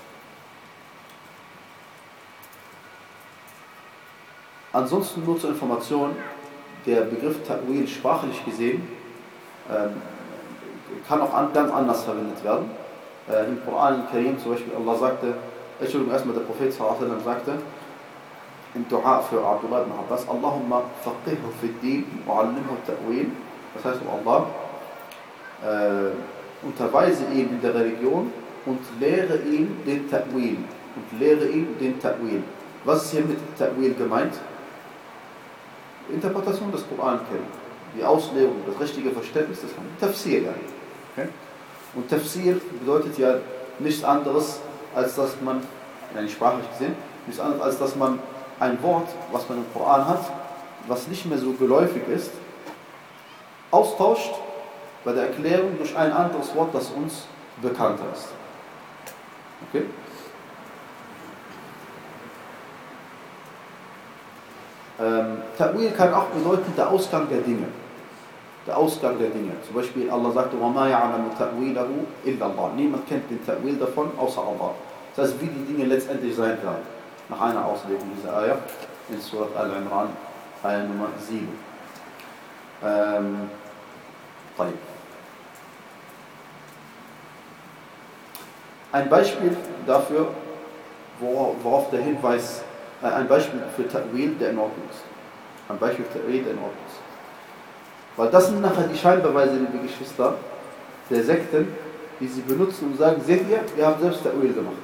Ansonsten nur zur Information, der Begriff Ta'wil sprachlich gesehen ähm, kann auch an, ganz anders verwendet werden. Äh, Im Koran Karim zum Beispiel, Allah sagte, Entschuldigung, erstmal der Prophet sallallahu alaihi wasallam sagte, im Dua für Abdullah ibn Abbas, Allahumma faqihhu fi din wa allimhu ta'wil. Das heißt, Allah, äh, unterweise ihn in der Religion und lehre ihn den Ta'wil. Und lehre ihn den Ta'wil. Was ist hier mit Ta'wil gemeint? Interpretation des Koran kennen. Die Auslegung, das richtige Verständnis des Koran. Tafsir, ja. Okay? Und Tafsir bedeutet ja nichts anderes, als dass man, ja nicht sprachlich gesehen, nichts anderes, als dass man ein Wort, was man im Koran hat, was nicht mehr so geläufig ist, austauscht bei der Erklärung durch ein anderes Wort, das uns bekannter ist. Okay? Ähm, Ta'wil kann auch bedeuten der Ausgang der Dinge. Der Ausgang der Dinge. Zum Beispiel Allah sagte, وَمَا يَعْلَمُ تَأْوِيلَهُ إِلَّا اللَّهُ. Niemand kennt den Ta'wil davon, außer Allah. Das heißt, wie die Dinge letztendlich sein werden. Nach einer Auslegung dieser Ayah in Surat Al-Imran, Ayah Nummer sieben. Ähm, ein Beispiel dafür, worauf der Hinweis, äh, ein Beispiel für Ta'wil, der in Ordnung ist. Ein Beispiel für Ta'wil, der in Ordnung ist. Weil das sind nachher die Scheinbeweise, liebe Geschwister, der Sekten, die sie benutzen und sagen, seht ihr, wir haben selbst Ta'wil gemacht.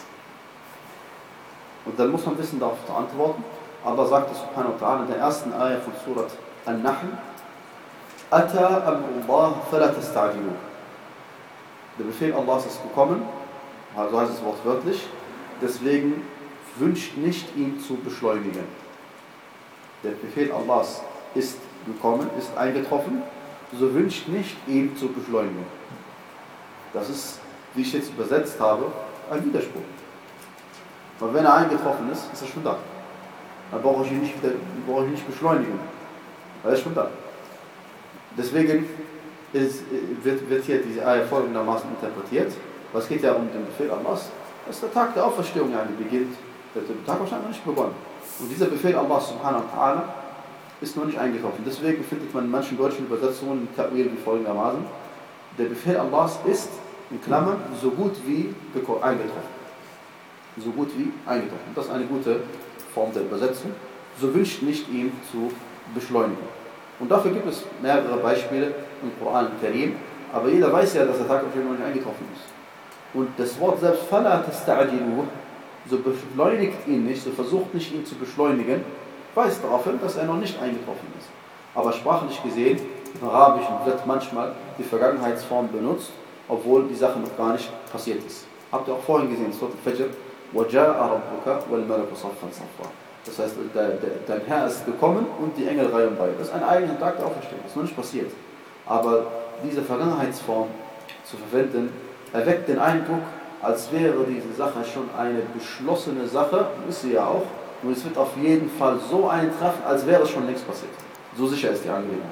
Und dann muss man wissen, darauf zu antworten. Allah sagte subhanahu wa ta'ala in der ersten Ayah von Surat An-Nahl, Ata amrullah fala tasta'jilu. Der Befehl Allahs ist gekommen, also heißt es wortwörtlich, deswegen wünscht nicht, ihn zu beschleunigen. Der Befehl Allahs ist gekommen, ist eingetroffen, so wünscht nicht, ihn zu beschleunigen. Das ist, wie ich jetzt übersetzt habe, ein Widerspruch. Weil wenn er eingetroffen ist, ist er schon da. Dann brauche ich ihn nicht, wieder, brauche ich nicht beschleunigen. Er ist schon da. Deswegen ist, wird, wird hier diese Ayah folgendermaßen interpretiert. Was geht ja um den Befehl Allahs? Das ist der Tag der Auferstehung, ja, beginnt. Der Tag wahrscheinlich noch nicht begonnen. Und dieser Befehl Allahs subhanahu wa ta'ala ist noch nicht eingetroffen. Deswegen findet man in manchen deutschen Übersetzungen Ta'wil wie folgendermaßen. Der Befehl Allahs ist, in Klammern, so gut wie eingetroffen. So gut wie eingetroffen. Das ist eine gute Form der Übersetzung. So wünscht nicht, ihn zu beschleunigen. Und dafür gibt es mehrere Beispiele im Koran Karim, aber jeder weiß ja, dass der Tag auf jeden Fall nicht eingetroffen ist. Und das Wort selbst, فَلَا تَسْتَعْجِلُوهُ, so beschleunigt ihn nicht, so versucht nicht, ihn zu beschleunigen, weist darauf hin, dass er noch nicht eingetroffen ist. Aber sprachlich gesehen, im Arabischen wird manchmal die Vergangenheitsform benutzt, obwohl die Sache noch gar nicht passiert ist. Habt ihr auch vorhin gesehen, Surat Al-Fajr, وَجَاءَ رَبُّكَ وَالْمَلَكُ صَفًّا صَفًّا. Das heißt, der, der, dein Herr ist gekommen und die Engel reihen bei. Das ist ein eigener Tag der Auferstehung, das ist noch nicht passiert. Aber diese Vergangenheitsform zu verwenden, erweckt den Eindruck, als wäre diese Sache schon eine beschlossene Sache, ist sie ja auch, und es wird auf jeden Fall so eintreffen, als wäre es schon längst passiert. So sicher ist die Angelegenheit.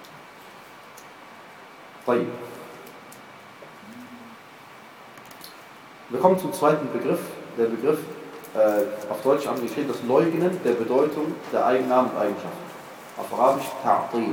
Wir kommen zum zweiten Begriff. Der Begriff, äh, auf Deutsch haben wir geschrieben, das Leugnen der Bedeutung der Eigennamen und Eigenschaften. Auf Arabisch Ta'til.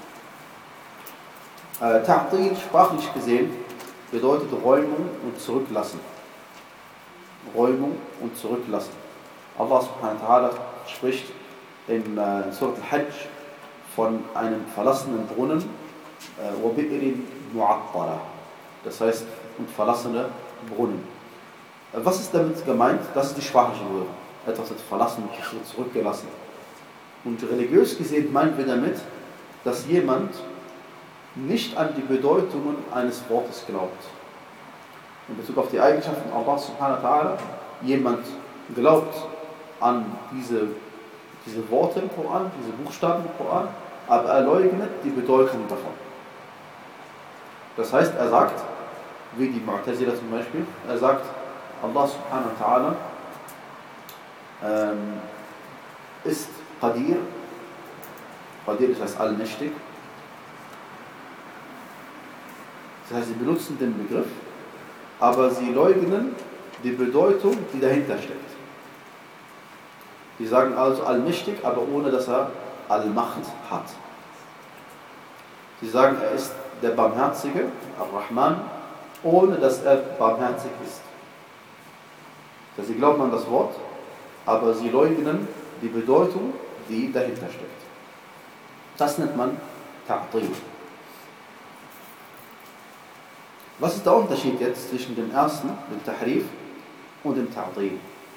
Äh, Ta'til, sprachlich gesehen, bedeutet Räumung und Zurücklassen. Räumung und Zurücklassen. Allah subhanahu wa ta'ala spricht in äh, Surat Al-Hajj von einem verlassenen Brunnen, وَبِئْرٍ مُعَطَّلَةٍ. Das heißt, und verlassene Brunnen. Was ist damit gemeint? Das ist die sprachliche Würde. Etwas wird verlassen, zurückgelassen. Und religiös gesehen meinen wir damit, dass jemand nicht an die Bedeutungen eines Wortes glaubt. In Bezug auf die Eigenschaften Allah subhanahu wa ta'ala, jemand glaubt an diese, diese Worte im Koran, diese Buchstaben im Koran, aber er leugnet die Bedeutung davon. Das heißt, er sagt, wie die Mu'tazila zum Beispiel, er sagt, Allah subhanahu wa ta'ala ähm, ist Qadir, Qadir das heißt allmächtig. Das heißt, sie benutzen den Begriff, aber sie leugnen die Bedeutung, die dahinter steckt. Die sagen also allmächtig, aber ohne dass er Allmacht hat. Sie sagen, er ist der Barmherzige, Ar-Rahman, ohne dass er barmherzig ist. Also sie glauben an das Wort, aber sie leugnen die Bedeutung, die dahinter steckt. Das nennt man Ta'til. Was ist der Unterschied jetzt zwischen dem ersten, dem Tahrif, und dem Ta'til?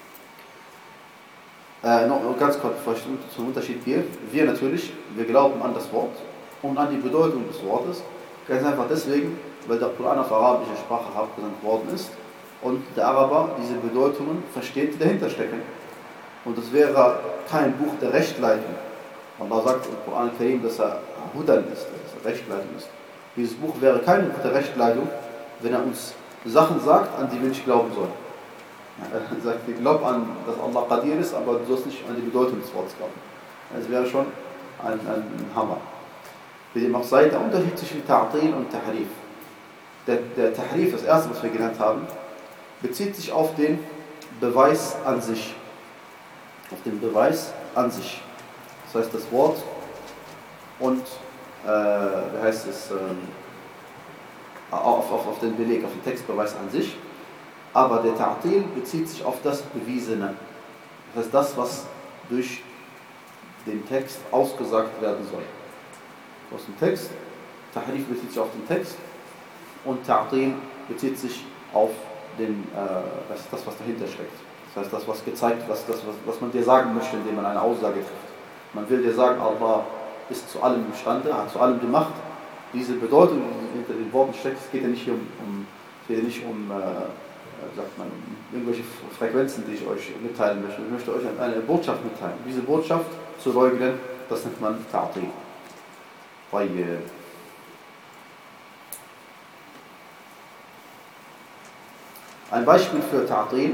Äh, noch ganz kurz, bevor ich zum Unterschied gehe. Wir natürlich, wir glauben an das Wort und an die Bedeutung des Wortes. Ganz einfach deswegen, weil der Koran auf arabische Sprache abgesandt worden ist und der Araber diese Bedeutungen versteht, die dahinter stecken. Und es wäre kein Buch der Rechtleitung. Allah sagt im Koran Karim, dass er Hudan ist, dass er Rechtleitung ist. Dieses Buch wäre kein Buch der Rechtleitung, wenn er uns Sachen sagt, an die wir nicht glauben sollen. Er sagt, wir glauben an, dass Allah Qadir ist, aber du sollst nicht an die Bedeutung des Wortes glauben. Das wäre schon ein, ein Hammer. Wie dem auch sei, der Unterschied zwischen Ta'til und Tahrif. Der, der Tahrif, das erste, was wir genannt haben, bezieht sich auf den Beweis an sich. Auf den Beweis an sich. das heißt das Wort und, äh, wie heißt es, ähm, auf, auf, auf den Beleg, auf den Textbeweis an sich. Aber der Ta'til bezieht sich auf das Bewiesene. Das heißt das, was durch den Text ausgesagt werden soll. Aus dem Text, Tahrif bezieht sich auf den Text und Ta'til bezieht sich auf den, äh, das, das, was dahinter steckt. Das heißt, das, was gezeigt, was, das, was, was man dir sagen möchte, indem man eine Aussage trifft. Man will dir sagen, Allah ist zu allem imstande, hat zu allem die Macht. Diese Bedeutung, die hinter den Worten steckt, es geht ja nicht hier um, um, hier nicht um äh, sagt man, um irgendwelche Frequenzen, die ich euch mitteilen möchte. Ich möchte euch eine Botschaft mitteilen. Diese Botschaft zu leugnen, das nennt man Ta'til. Weil ein Beispiel für Ta'til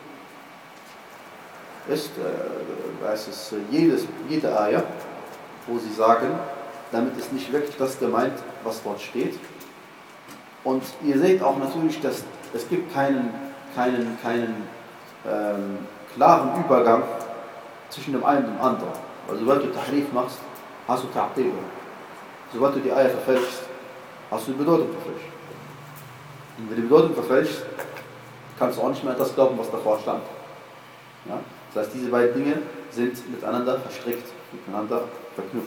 ist, äh, es ist jedes, jede Ayah, wo sie sagen, damit ist nicht wirklich das gemeint, was dort steht. Und ihr seht auch natürlich, dass es gibt keinen, keinen, keinen ähm, klaren Übergang zwischen dem einen und dem anderen. Also sobald du Tahrif machst, hast du Ta'til. Sobald du die Ayah verfälschst, hast du die Bedeutung verfälscht. Und wenn du die Bedeutung verfälschst, kannst du auch nicht mehr an das glauben, was davor stand. Ja? Das heißt, diese beiden Dinge sind miteinander verstrickt, miteinander verknüpft.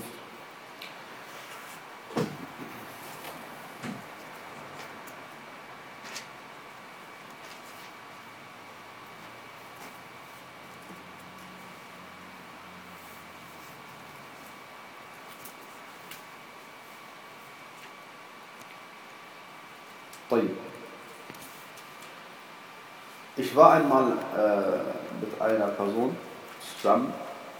Ich war einmal äh, mit einer Person zusammen,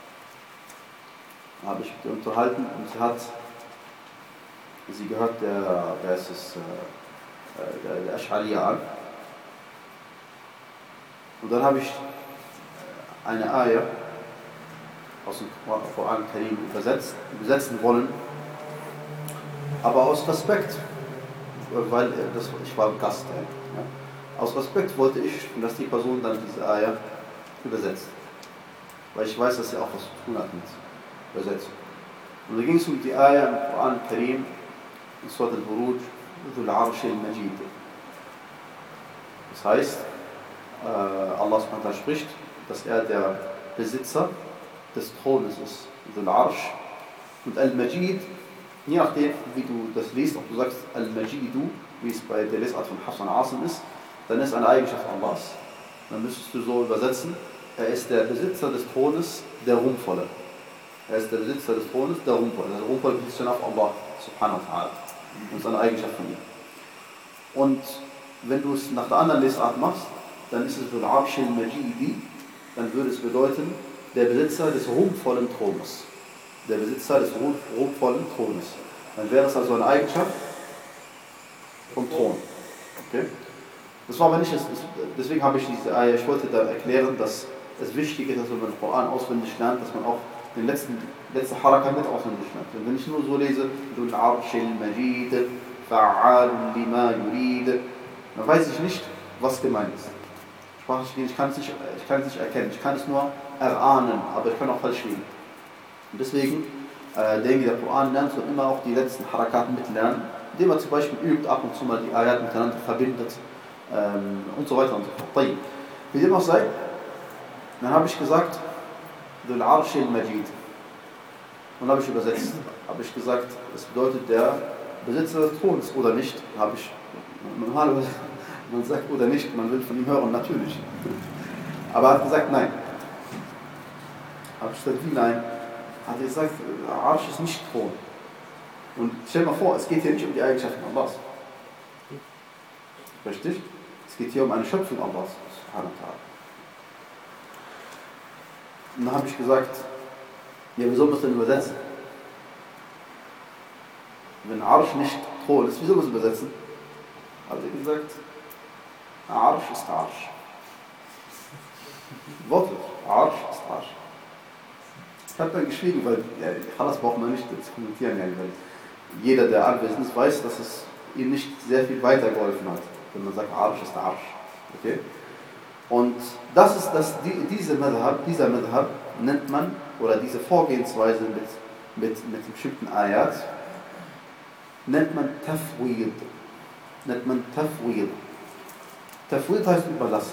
habe ich mit ihr unterhalten und sie hat, sie gehört der, wer ist es, äh, der, der Asch'ariya an. Und dann habe ich eine Ayah aus dem Koran Karim übersetzt, übersetzen wollen, aber aus Respekt, weil das, ich war Gast. Ja. Aus Respekt wollte ich, dass die Person dann diese Ayah übersetzt. Weil ich weiß, dass sie auch was zu tun hat mit Übersetzung. Und da ging es um die Ayah im Koran Karim, in Surat al-Buruj, Dhul Arsh al-Majid. Das heißt, äh, Allah subhanahu wa ta'ala spricht, dass er der Besitzer des Thrones ist, Dhul Arsh. Und Al-Majid, je nachdem, wie du das liest, ob du sagst Al-Majidu, wie es bei der Lesart von Hafs und Asim ist, dann ist eine Eigenschaft Allahs. Dann müsstest du so übersetzen, er ist der Besitzer des Thrones, der Ruhmvolle. Er ist der Besitzer des Thrones, der Ruhmvolle. Der Ruhmvolle bezieht sich auf Allah, subhanahu wa ta'ala. Das ist eine Eigenschaft von ihm. Und wenn du es nach der anderen Lesart machst, dann ist es Dhul Arsh al-Majidi, dann würde es bedeuten, der Besitzer des ruhmvollen Thrones. Der Besitzer des ruhmvollen Thrones. Dann wäre es also eine Eigenschaft vom Thron. Okay? Das war aber nicht, deswegen habe ich diese Ayah, ich wollte da erklären, dass es wichtig ist, dass wenn man den Koran auswendig lernt, dass man auch den letzten, letzte Haraka mit auswendig lernt. Und wenn ich nur so lese, Dhul Arsh al-Majid, Fa'alun lima yurid, dann weiß ich nicht, was gemeint ist. Ich kann es nicht, ich kann es nicht erkennen, ich kann es nur erahnen, aber ich kann auch falsch liegen. Und deswegen, äh, derjenige, der Koran lernt, soll immer auch die letzten Harakat mitlernen, indem er zum Beispiel übt, ab und zu mal die Ayat miteinander verbindet ähm, und so weiter und so fort. Wie dem auch sei, dann habe ich gesagt, Dhul Arsh al-Majid. Und habe ich übersetzt, habe ich gesagt, es bedeutet der Besitzer des Throns oder nicht, habe ich, normalerweise, man sagt oder nicht, man will von ihm hören, natürlich. Aber er hat gesagt, nein. Habe ich gesagt, wie nein? Hat er gesagt, Arsch ist nicht Thron. Und stell dir mal vor, es geht hier nicht um die Eigenschaften Allahs. Richtig? Es geht hier um eine Schöpfung Allahs. Und dann habe ich gesagt, ja, wieso muss man übersetzen? Wenn Arsch nicht Thron ist, wieso muss man übersetzen? Hat er gesagt, Arsch ist Arsch. Wortlich, Arsch ist Arsch. Ich habe dann geschwiegen, weil ja, das braucht man nicht zu kommentieren, weil jeder, der anwesend ist, weiß, dass es ihm nicht sehr viel weitergeholfen hat, wenn man sagt, Arsch ist Arsch. Okay? Und das ist das, die, diese Madhab, dieser Madhab nennt man oder diese Vorgehensweise mit, mit, mit bestimmten Ayat, nennt man Tafwid. Nennt man Tafwid. Tafwid heißt überlassen.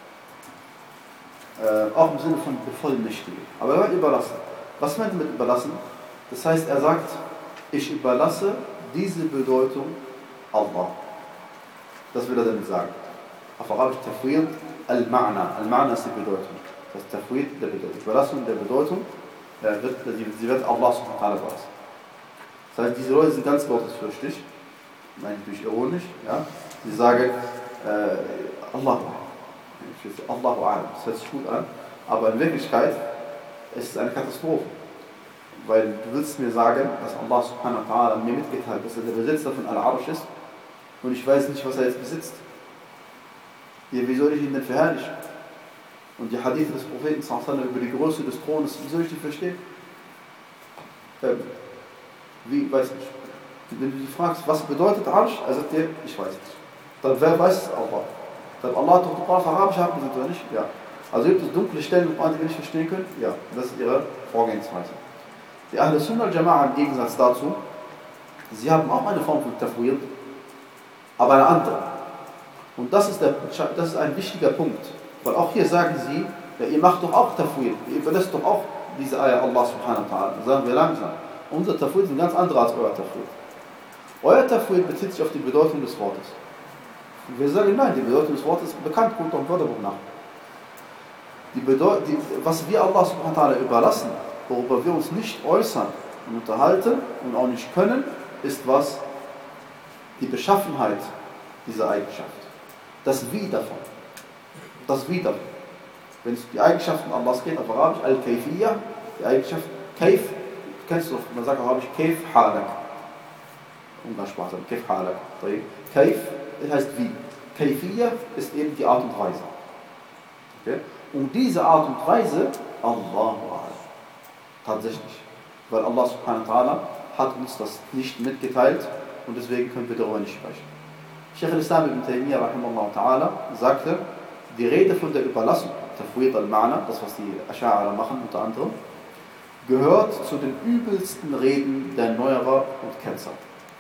Äh, auch im Sinne von bevollmächtigen. Aber er wird überlassen. Was meint er mit überlassen? Das heißt, er sagt, ich überlasse diese Bedeutung Allah. Das will er damit sagen. Auf Arabisch Tafwid al-Ma'na. Al-Ma'na ist die Bedeutung. Das Tafwid der Bedeutung. Überlassung der Bedeutung, äh, wird, sie wird Allah subhanahu wa ta'ala überlassen. Das heißt, diese Leute sind ganz gottesfürchtig, meine ich natürlich ironisch, ja. Sie sagen, äh, Allahu Allahu A'lam, das hört sich gut an, aber in Wirklichkeit ist es eine Katastrophe. Weil du willst mir sagen, dass Allah subhanahu wa ta'ala mir mitgeteilt, dass er der Besitzer von Al-Arsh ist und ich weiß nicht, was er jetzt besitzt. Ja, wie soll ich ihn denn verherrlichen? Und die Hadith des Propheten über die Größe des Thrones, wie soll ich die verstehen? Ähm, wie, weiß nicht. Wenn du dich fragst, was bedeutet Arsch, er sagt dir, ich weiß nicht. Dann wer weiß es Allah? Dann Allah hat doch die Quran auf Arabisch haben, oder nicht? Ja. Also gibt es dunkle Stellen, die wir nicht verstehen können? Ja, das ist ihre Vorgehensweise. Die Ahl Sunnah al-Jama'a im Gegensatz dazu, sie haben auch eine Form von Tafwid, aber eine andere. Und das ist, der, das ist ein wichtiger Punkt, weil auch hier sagen sie, ja, ihr macht doch auch Tafwid, ihr überlässt doch auch diese Ayah Allah subhanahu wa ta'ala. Sagen wir langsam. Unser Tafwid ist ein ganz anderer als euer Tafwid. Euer Tafwid bezieht sich auf die Bedeutung des Wortes. Und wir sagen, nein, die Bedeutung des Wortes ist bekannt, guckt doch im Wörterbuch nach. Die Bedeutung, die, was wir Allah subhanahu wa ta'ala überlassen, worüber wir uns nicht äußern und unterhalten und auch nicht können, ist was? Die Beschaffenheit dieser Eigenschaft. Das Wie davon. Das Wie davon. Wenn es die Eigenschaften Allahs geht, auf Arabisch, Al-Kayfiyya, die Eigenschaft, Kayf, kennst du doch, man sagt auf Arabisch, Kayf Halak. Umgangssprache, Kayf Halak. Kayf, das heißt wie. Kayfiyya ist eben die Art und Weise. Okay? Und diese Art und Weise, Allahu A'lam. Tatsächlich. Weil Allah subhanahu wa ta'ala hat uns das nicht mitgeteilt und deswegen können wir darüber nicht sprechen. Sheikh al-Islam ibn Taymiyyah rahimahullah ta'ala sagte, die Rede von der Überlassung, Tafwid al-Ma'na, das was die Ash'ara machen unter anderem, gehört zu den übelsten Reden der Neuerer und Ketzer.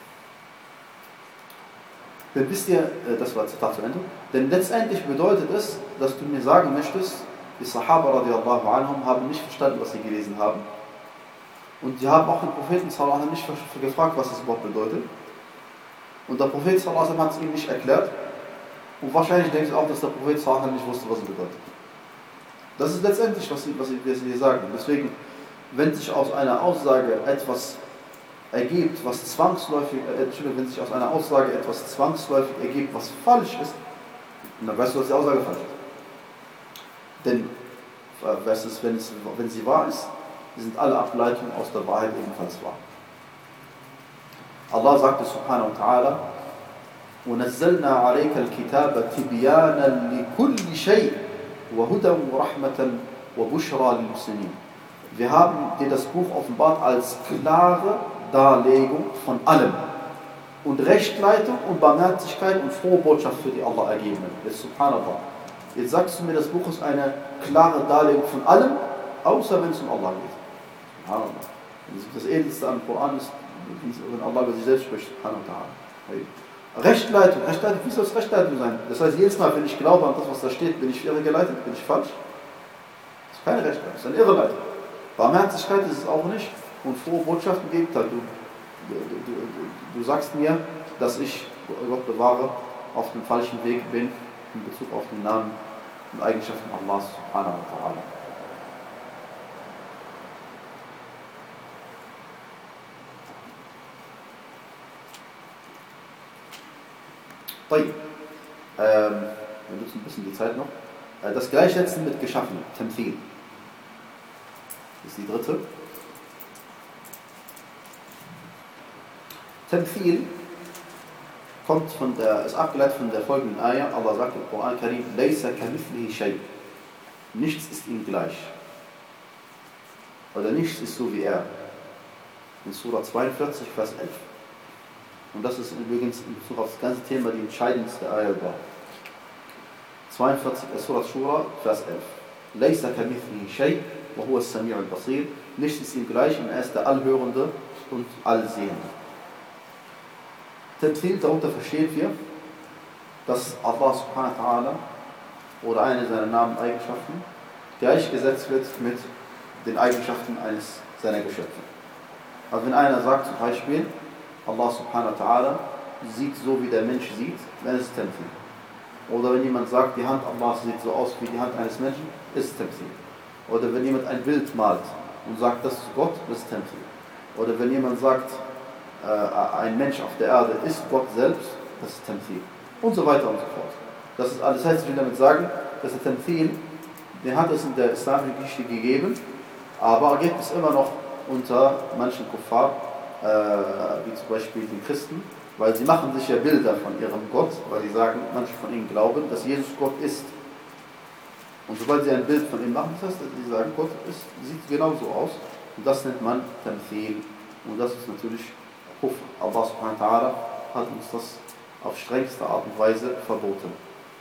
Denn wisst ihr, das war Zitat zu Ende, denn letztendlich bedeutet es, dass du mir sagen möchtest, die Sahaba radiallahu anhum haben nicht verstanden, was sie gelesen haben. Und sie haben auch den Propheten sallallahu alaihi wasallam nicht gefragt, was das Wort bedeutet. Und der Prophet sallallahu alaihi wasallam hat es ihnen nicht erklärt. Und wahrscheinlich denkst du auch, dass der Prophet sallallahu alaihi wasallam nicht wusste, was es bedeutet. Das ist letztendlich, was sie, was sie, was sie sagen. Deswegen, wenn sich aus einer Aussage etwas ergibt, was zwangsläufig, äh, Entschuldigung, wenn sich aus einer Aussage etwas zwangsläufig ergibt, was falsch ist, dann weißt du, dass die Aussage falsch ist. Denn, äh, weißt du, wenn, es, wenn sie wahr ist, sind alle Ableitungen aus der Wahrheit ebenfalls wahr. Allah sagte subhanahu wa ta'ala, وَنَزَّلْنَا عَلَيْكَ الْكِتَابَ تِبْيَانًا لِكُلِّ شَيْءٍ وَهُدًى وَرَحْمَةً وَبُشْرَى لِلْمُسْلِمِينَ. Wir haben dir das Buch offenbart als klare Darlegung von allem und Rechtleitung und Barmherzigkeit und frohe Botschaft für die Allah ergebenen. Jetzt subhanallah. Jetzt sagst du mir, das Buch ist eine klare Darlegung von allem, außer wenn es um Allah geht. Subhanallah. Das Edelste am Koran ist, wenn Allah über sich selbst spricht, subhanallah. Rechtleitung, Rechtleitung, wie soll es Rechtleitung sein? Das heißt, jedes Mal, wenn ich glaube an das, was da steht, bin ich irregeleitet, bin ich falsch? Das ist keine Rechtleitung, das ist eine Irreleitung. Barmherzigkeit ist es auch nicht und frohe Botschaft im Gegenteil. Du, du, du, du sagst mir, dass ich, Gott bewahre, auf dem falschen Weg bin in Bezug auf den Namen und Eigenschaften Allahs subhanahu wa ta'ala. Ähm, wir nutzen ein bisschen die Zeit noch. Das Gleichsetzen mit Geschaffenem, Tamthil. Das ist die dritte. Tamthil kommt von der, ist abgeleitet von der folgenden Ayah. Allah sagt im Koran Karim, Laysa kamithlihi shay. Nichts ist ihm gleich. Oder nichts ist so wie er. In Surah zweiundvierzig, Vers elf. Und das ist übrigens in Bezug auf das ganze Thema die entscheidendste Ayah war. zweiundvierzig, Surah Shura, Vers elf. Laysa kamithlihi shay وَهُوَ السَّمِيعُ الْبَصِيرُ. Nichts ist ihm gleich und er ist der Allhörende und Allsehende. Tamthil, darunter verstehen wir, dass Allah subhanahu wa ta'ala oder eine seiner Namen und Eigenschaften gleichgesetzt wird mit den Eigenschaften eines seiner Geschöpfe. Also wenn einer sagt zum Beispiel, Allah subhanahu wa ta'ala sieht so wie der Mensch sieht, dann ist es Tamthil. Oder wenn jemand sagt, die Hand Allahs sieht so aus wie die Hand eines Menschen, ist es Tamthil. Oder wenn jemand ein Bild malt und sagt, das ist Gott, das ist Tamthil. Oder wenn jemand sagt, äh, ein Mensch auf der Erde ist Gott selbst, das ist Tamthil. Und so weiter und so fort. Das ist alles. Das heißt, ich will damit sagen, dass der Tamthil, den hat es in der islamischen Geschichte gegeben, aber gibt es immer noch unter manchen Kuffar, äh, wie zum Beispiel den Christen, weil sie machen sich ja Bilder von ihrem Gott, weil sie sagen, manche von ihnen glauben, dass Jesus Gott ist. Und sobald sie ein Bild von ihm machen, das heißt, sie sagen, Gott ist, sieht genauso aus. Und das nennt man Tamthil. Und das ist natürlich Kufr. Allah subhanahu wa ta'ala hat uns das auf strengste Art und Weise verboten.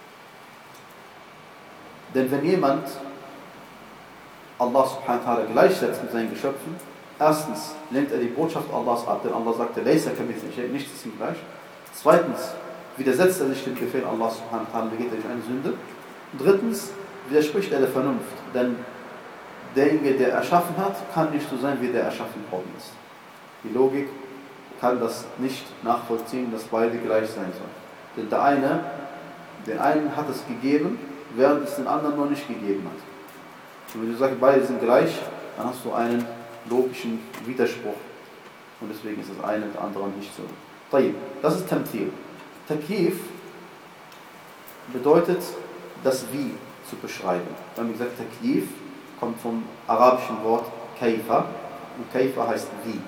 Denn wenn jemand Allah subhanahu wa ta'ala gleichsetzt mit seinen Geschöpfen, erstens lehnt er die Botschaft Allahs ab, denn Allah sagte, Laysa kamithlihi shay', nichts ist ihm gleich. Zweitens widersetzt er sich dem Befehl Allah subhanahu wa ta'ala, begeht er durch eine Sünde. Und drittens widerspricht er der Vernunft, denn derjenige, der erschaffen hat, kann nicht so sein, wie der erschaffen worden ist. Die Logik kann das nicht nachvollziehen, dass beide gleich sein sollen. Denn der eine, den einen hat es gegeben, während es den anderen noch nicht gegeben hat. Und wenn du sagst, beide sind gleich, dann hast du einen logischen Widerspruch. Und deswegen ist das eine und das andere nicht so. Das ist Tamthil. Takyif bedeutet, das Wie zu beschreiben. Wir haben gesagt, Takyif kommt vom arabischen Wort Kaifa. Und Kaifa heißt Wie.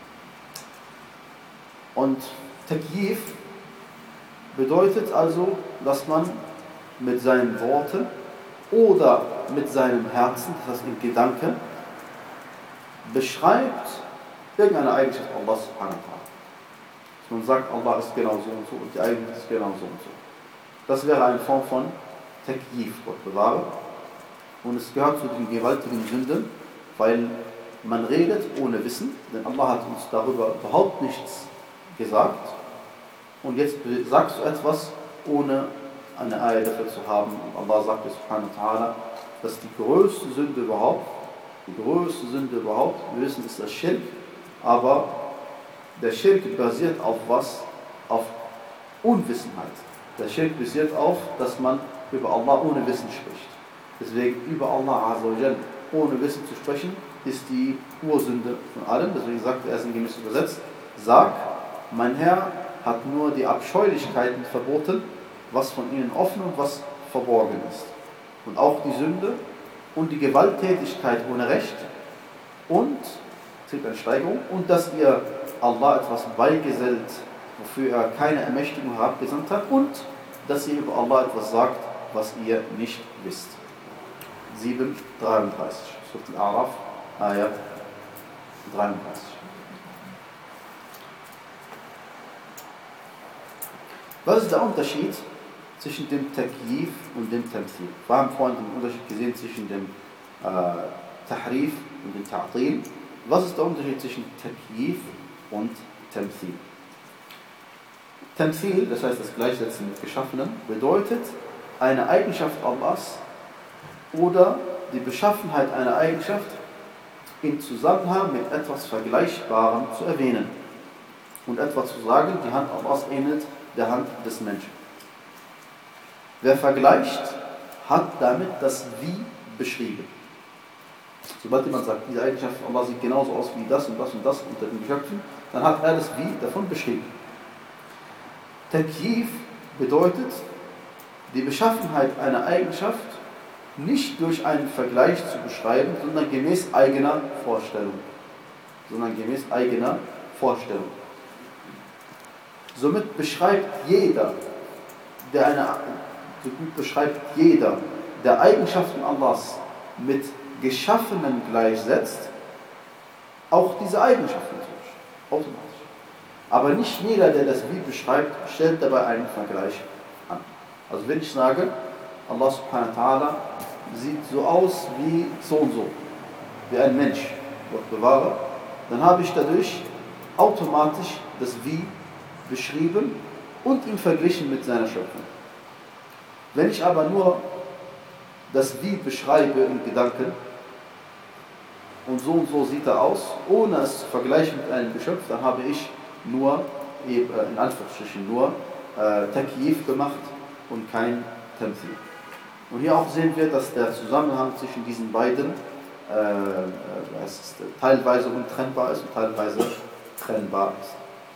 Und Takyif bedeutet also, dass man mit seinen Worten oder mit seinem Herzen, das heißt im Gedanken, beschreibt irgendeine Eigenschaft Allah subhanahu wa ta'ala. Dass man sagt, Allah ist genau so und so und die Eigenschaft ist genau so und so. Das wäre eine Form von Takyif, Gott bewahre. Und es gehört zu den gewaltigen Sünden, weil man redet ohne Wissen, denn Allah hat uns darüber überhaupt nichts gesagt. Und jetzt sagst du etwas, ohne eine Eier dafür zu haben. Und Allah sagt subhanahu wa ta'ala, dass die größte Sünde überhaupt, die größte Sünde überhaupt, wir wissen, ist das Schirk, aber der Schirk basiert auf was? Auf Unwissenheit. Der Schirk basiert auf, dass man über Allah ohne Wissen spricht. Deswegen über Allah Azza wa Jal ohne Wissen zu sprechen, ist die Ursünde von allem. Deswegen sagt er es in gemäß übersetzt, sag, mein Herr hat nur die Abscheulichkeiten verboten, was von ihnen offen und was verborgen ist. Und auch die Sünde und die Gewalttätigkeit ohne Recht und, eine Steigerung, und dass ihr Allah etwas beigesellt, wofür er keine Ermächtigung herabgesandt hat, und dass ihr über Allah etwas sagt, was ihr nicht wisst. sieben dreiunddreißig. Surah Al-A'raf, Ayat dreiunddreißig. Was ist der Unterschied zwischen dem Takyif und dem Tamthil? Wir haben vorhin den Unterschied gesehen zwischen dem äh, Tahrif und dem Ta'til. Was ist der Unterschied zwischen Takyif und Tamthil? Tamthil, das heißt das Gleichsetzen mit Geschaffenen, bedeutet eine Eigenschaft Allahs oder die Beschaffenheit einer Eigenschaft in Zusammenhang mit etwas Vergleichbarem zu erwähnen und etwa zu sagen, die Hand Allahs ähnelt der Hand des Menschen. Wer vergleicht, hat damit das Wie beschrieben. Sobald jemand sagt, diese Eigenschaft von Allah sieht genauso aus wie das und das und das unter den Geschöpfen, dann hat er das Wie davon beschrieben. Takyif bedeutet, die Beschaffenheit einer Eigenschaft nicht durch einen Vergleich zu beschreiben, sondern gemäß eigener Vorstellung. Sondern gemäß eigener Vorstellung. Somit beschreibt jeder, der eine, somit beschreibt jeder, der Eigenschaften Allahs mit Geschaffenen gleichsetzt, auch diese Eigenschaften natürlich, automatisch. Aber nicht jeder, der das Wie beschreibt, stellt dabei einen Vergleich an. Also wenn ich sage, Allah subhanahu wa ta'ala sieht so aus wie so und so, wie ein Mensch, Gott bewahre, dann habe ich dadurch automatisch das Wie beschrieben und ihn verglichen mit seiner Schöpfung. Wenn ich aber nur das Wie beschreibe in Gedanken und so und so sieht er aus, ohne es zu vergleichen mit einem Geschöpf, dann habe ich nur, in Anführungsstrichen nur, äh, Takyif gemacht und kein Tamthil. Und hier auch sehen wir, dass der Zusammenhang zwischen diesen beiden äh, es ist, teilweise untrennbar ist und teilweise trennbar ist.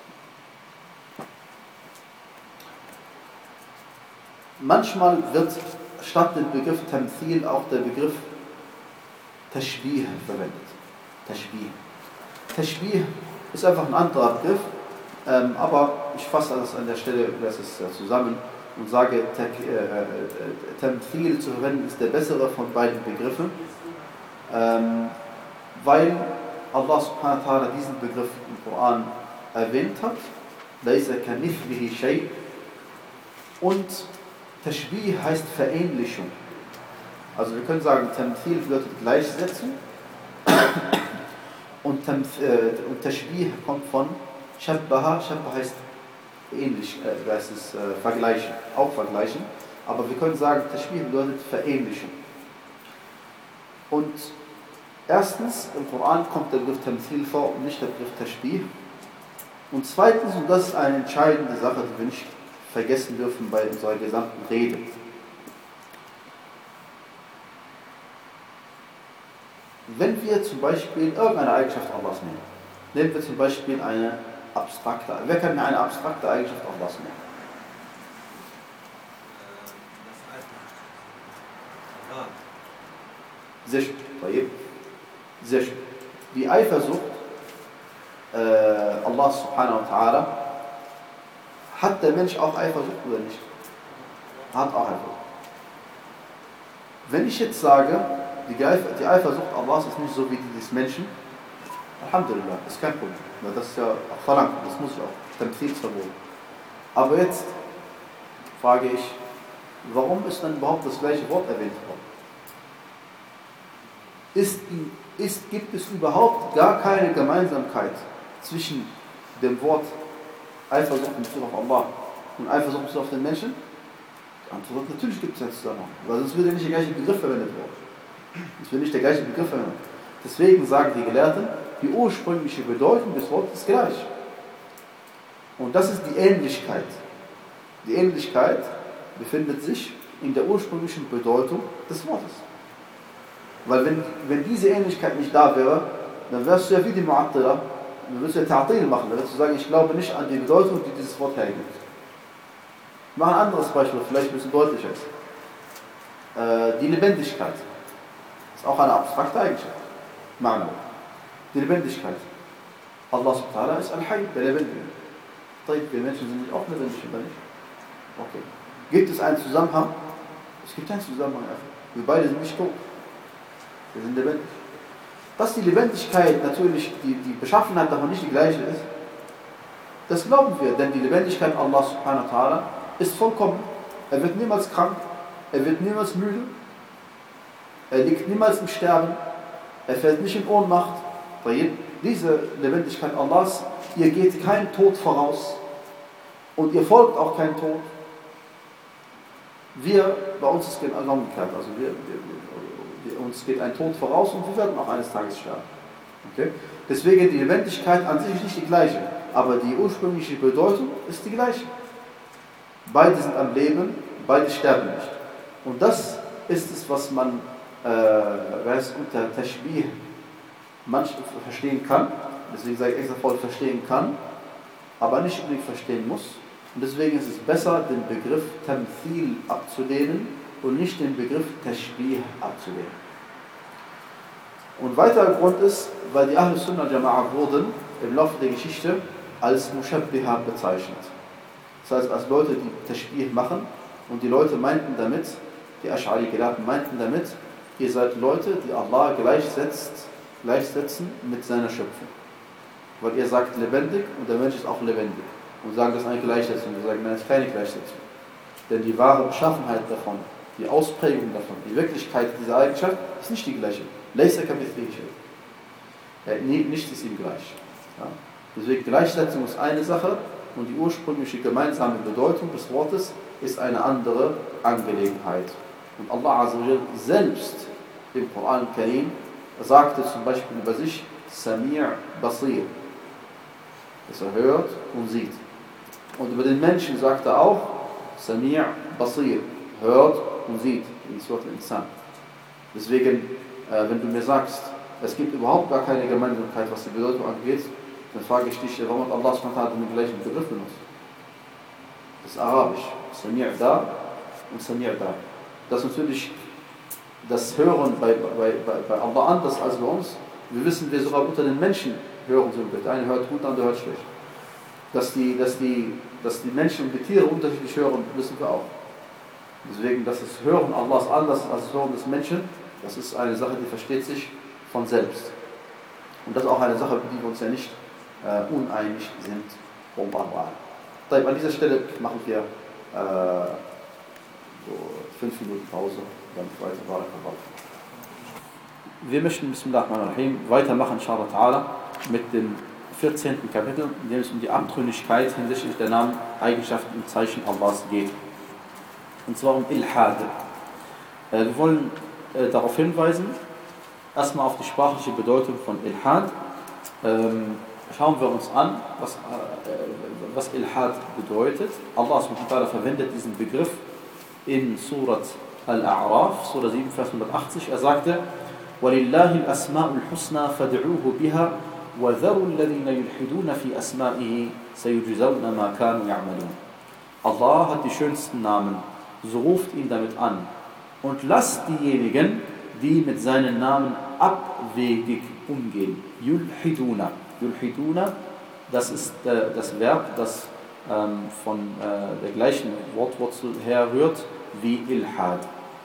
Manchmal wird statt dem Begriff Tamthil auch der Begriff Tashbih verwendet. Tashbih. Tashbih ist einfach ein anderer Begriff, ähm, aber ich fasse das an der Stelle zusammen und sage, Tamthil zu verwenden ist der bessere von beiden Begriffen, ähm, weil Allah subhanahu wa ta'ala diesen Begriff im Koran erwähnt hat, Laysa kamithlihi shay, und Tashbih heißt Verähnlichung. Also wir können sagen, Tamthil bedeutet Gleichsetzung und, Tamth, äh, und Tashbih kommt von Shabbaha. Shabbaha heißt ähnlich, äh, heißt es, äh, vergleichen, auch vergleichen. Aber wir können sagen, Tashbih bedeutet Verähnlichung. Und erstens, im Koran kommt der Begriff Tamthil vor und nicht der Begriff Tashbih. Und zweitens, und das ist eine entscheidende Sache, die wir nicht vergessen dürfen bei unserer gesamten Rede. Wenn wir zum Beispiel irgendeine Eigenschaft Allahs nehmen, nehmen wir zum Beispiel eine abstrakte, wer kann mir eine abstrakte Eigenschaft Allahs nehmen? Sehr schön. Sehr schön. Die Eifersucht, äh, Allah subhanahu wa ta'ala, hat der Mensch auch Eifersucht oder nicht? Hat auch Eifersucht. Wenn ich jetzt sage, die Eifersucht Allahs ist nicht so wie die des Menschen, Alhamdulillah, ist kein Problem. Das ist ja auch verlangt, das muss ich auch, Tamthilsverbot. Aber jetzt frage ich, warum ist dann überhaupt das gleiche Wort erwähnt worden? Ist, ist, gibt es überhaupt gar keine Gemeinsamkeit zwischen dem Wort Eifersucht in Bezug auf Allah und Eifersucht in Bezug auf den Menschen? Die Antwort, natürlich gibt es einen Zusammenhang, weil sonst würde nicht der gleiche Begriff verwendet werden. Es wird nicht der gleiche Begriff verwendet. Deswegen sagen die Gelehrten, die ursprüngliche Bedeutung des Wortes ist gleich. Und das ist die Ähnlichkeit. Die Ähnlichkeit befindet sich in der ursprünglichen Bedeutung des Wortes. Weil wenn, wenn diese Ähnlichkeit nicht da wäre, dann wärst du ja wie die Mu'attila, dann würdest du ja Ta'til machen, dann würdest du sagen, ich glaube nicht an die Bedeutung, die dieses Wort hergibt. Ich mache ein anderes Beispiel, vielleicht ein bisschen deutlicher ist. Äh, die Lebendigkeit ist auch eine abstrakte Eigenschaft. Ma'na. Die Lebendigkeit. Allah subhanahu wa ta'ala ist Al-Hayy, der Lebendige. Wir Menschen sind nicht auch lebendig, oder nicht? Okay. Gibt es einen Zusammenhang? Es gibt einen Zusammenhang. Wir beide sind nicht tot. Wir sind lebendig. Dass die Lebendigkeit natürlich, die, die Beschaffenheit davon nicht die gleiche ist, das glauben wir, denn die Lebendigkeit Allah subhanahu wa ta'ala ist vollkommen. Er wird niemals krank, er wird niemals müde, er liegt niemals im Sterben, er fällt nicht in Ohnmacht. Weil diese Lebendigkeit Allahs, ihr geht kein Tod voraus und ihr folgt auch kein Tod. Wir, bei uns ist es genau umgekehrt, also wir, wir, wir, uns geht ein Tod voraus und wir werden auch eines Tages sterben. Okay? Deswegen die Lebendigkeit an sich ist nicht die gleiche, aber die ursprüngliche Bedeutung ist die gleiche. Beide sind am Leben, beide sterben nicht. Und das ist es, was man äh, was unter Tashbih manchmal verstehen kann, deswegen sage ich extra voll verstehen kann, aber nicht unbedingt verstehen muss. Und deswegen ist es besser, den Begriff Tamthil abzulehnen und nicht den Begriff Tashbih abzulehnen. Und weiterer Grund ist, weil die Ahlus Sunnah Jama'a wurden im Laufe der Geschichte als Mushabbiha bezeichnet. Das heißt, als Leute, die Tashbih machen, und die Leute meinten damit, die Asch'ari-Gelehrten meinten damit, ihr seid Leute, die Allah gleichsetzt, gleichsetzen mit seiner Schöpfung. Weil ihr sagt lebendig und der Mensch ist auch lebendig. Und sagen, das ist eine Gleichsetzung. Wir sagen, nein, das ist keine Gleichsetzung. Denn die wahre Beschaffenheit davon, die Ausprägung davon, die Wirklichkeit dieser Eigenschaft ist nicht die gleiche. Laysa kamithlihi shay. Äh, nee, nichts ist ihm gleich. Ja? Deswegen Gleichsetzung ist eine Sache und die ursprüngliche gemeinsame Bedeutung des Wortes ist eine andere Angelegenheit. Und Allah Azza wa Jal selbst im Koran Karim sagte zum Beispiel über sich Sami' Basir, dass er hört und sieht. Und über den Menschen sagt er auch Sami' Basir, hört und sieht, in Surat al-Insan. Deswegen, äh, wenn du mir sagst, es gibt überhaupt gar keine Gemeinsamkeit, was die Bedeutung angeht, dann frage ich dich, warum hat Allah subhanahu wa ta'ala den gleichen Begriff benutzt? Das ist Arabisch. Sami' da und Sami' da. Das ist natürlich das Hören bei, bei, bei, bei Allah anders als bei uns. Wir wissen, wir sogar unter den Menschen hören so gut. Der eine hört gut, der andere hört schlecht. Dass die, dass, die, dass die Menschen und die Tiere unterschiedlich hören, wissen wir auch. Deswegen, dass das Hören Allahs anders als das Hören des Menschen, das ist eine Sache, die versteht sich von selbst. Und das ist auch eine Sache, die wir uns ja nicht äh, uneinig sind. An dieser Stelle machen wir äh, so fünf Minuten Pause, dann weiter. Wir möchten Bismillahirrahmanirrahim weitermachen, inshallah ta'ala, mit dem vierzehnten Kapitel, in dem es um die Abtrünnigkeit hinsichtlich der Namen, Eigenschaften und Zeichen Allahs geht. Und zwar um Ilhad. Äh, wir wollen äh, darauf hinweisen, erstmal auf die sprachliche Bedeutung von Ilhad. Ähm, schauen wir uns an, was, äh, was Ilhad bedeutet. Allah subhanahu wa ta'ala verwendet diesen Begriff in Surat Al-A'raf, Surah sieben, Vers hundertachtzig. Er sagte, وَلِلَّهِ الْأَسْمَاءُ الْحُسْنَى فَادْعُوهُ بِهَا وَذَرُوا الَّذِينَ يُلْحِدُونَ فِي أَسْمَائِهِ سَيُجْزَوْنَ مَا كَانُوا يَعْمَلُونَ. Allah hat die schönsten Namen, so ruft ihn damit an. Und lasst diejenigen, die mit seinen Namen abwegig umgehen. Yulhiduna. Yulhiduna, das ist äh, das Verb, das ähm, von äh, der gleichen Wortwurzel herrührt wie Ilhad.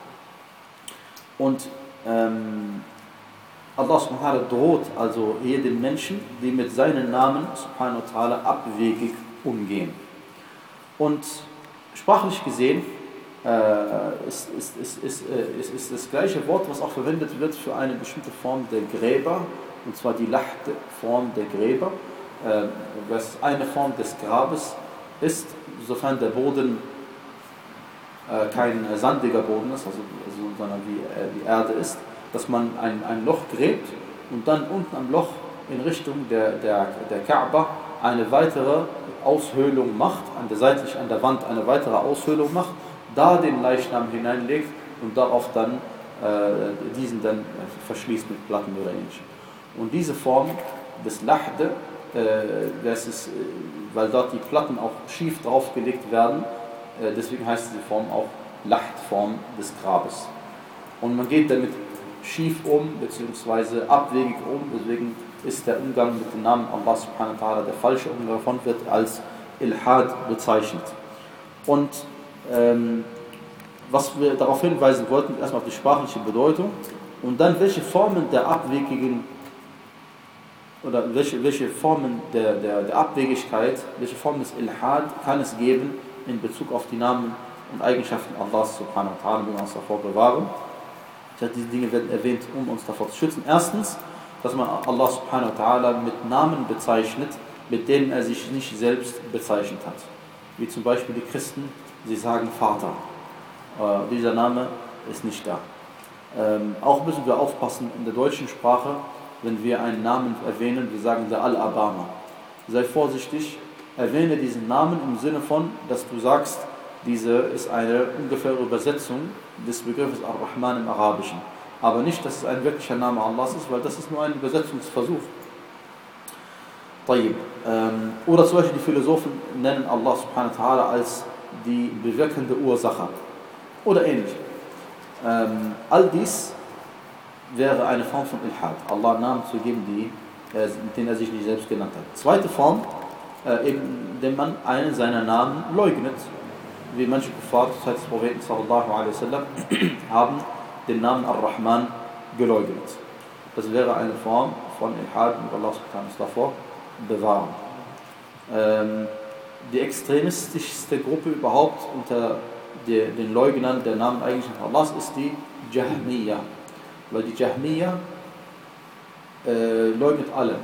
Und ähm, Allah subhanahu wa ta'ala droht also jedem Menschen, die mit seinen Namen subhanahu wa ta'ala abwegig umgehen. Und sprachlich gesehen äh, ist, ist, ist, ist, ist, ist das gleiche Wort, was auch verwendet wird für eine bestimmte Form der Gräber, und zwar die Lacht-Form der Gräber, äh, was eine Form des Grabes ist, sofern der Boden äh, kein sandiger Boden ist, also, also, sondern wie äh, die Erde ist, dass man ein, ein Loch gräbt und dann unten am Loch in Richtung der, der, der Kaaba eine weitere Aushöhlung macht, an der seitlich an der Wand eine weitere Aushöhlung macht, da den Leichnam hineinlegt und darauf dann äh, diesen dann äh, verschließt mit Platten oder ähnlichem. Und diese Form des Lahde, äh, das ist, äh, weil dort die Platten auch schief draufgelegt werden, äh, deswegen heißt diese Form auch Lahtform des Grabes. Und man geht damit schief um, beziehungsweise abwegig um, deswegen ist der Umgang mit dem Namen Allah subhanahu wa ta'ala, der falsche Umgang davon wird als Ilhad bezeichnet. Und ähm, was wir darauf hinweisen wollten, erstmal auf die sprachliche Bedeutung und dann welche Formen der abwegigen oder welche, welche Formen der, der, der Abwegigkeit, welche Formen des Ilhad kann es geben in Bezug auf die Namen und Eigenschaften Allahs subhanahu wa ta'ala, die wir uns davor bewahren. Diese Dinge werden erwähnt, um uns davor zu schützen. Erstens, dass man Allah subhanahu wa ta'ala mit Namen bezeichnet, mit denen er sich nicht selbst bezeichnet hat. Wie zum Beispiel die Christen, sie sagen Vater. Äh, dieser Name ist nicht da. Ähm, auch müssen wir aufpassen in der deutschen Sprache, wenn wir einen Namen erwähnen, wir sagen der Al-Abama. Sei vorsichtig, erwähne diesen Namen im Sinne von, dass du sagst, diese ist eine ungefähre Übersetzung des Begriffes Ar-Rahman im Arabischen. Aber nicht, dass es ein wirklicher Name Allahs ist, weil das ist nur ein Übersetzungsversuch. Ähm, oder zum Beispiel die Philosophen nennen Allah subhanahu wa ta'ala als die bewirkende Ursache. Oder ähnlich. Ähm, all dies wäre eine Form von Ilhad, Allah Namen zu geben, die, äh, mit denen er sich nicht selbst genannt hat. Zweite Form, äh, indem man einen seiner Namen leugnet. Wie manche Kuffar zur Zeit des Propheten sallallahu alaihi wasallam haben den Namen Ar-Rahman geleugnet. Das wäre eine Form von Ilhad, und Allah subhanahu wa ta'ala davor bewahren. Ähm, die extremistischste Gruppe überhaupt unter die, den Leugnern der Namen eigentlich Allahs ist die Jahmiya. Weil die Jahmiya äh, leugnet alle.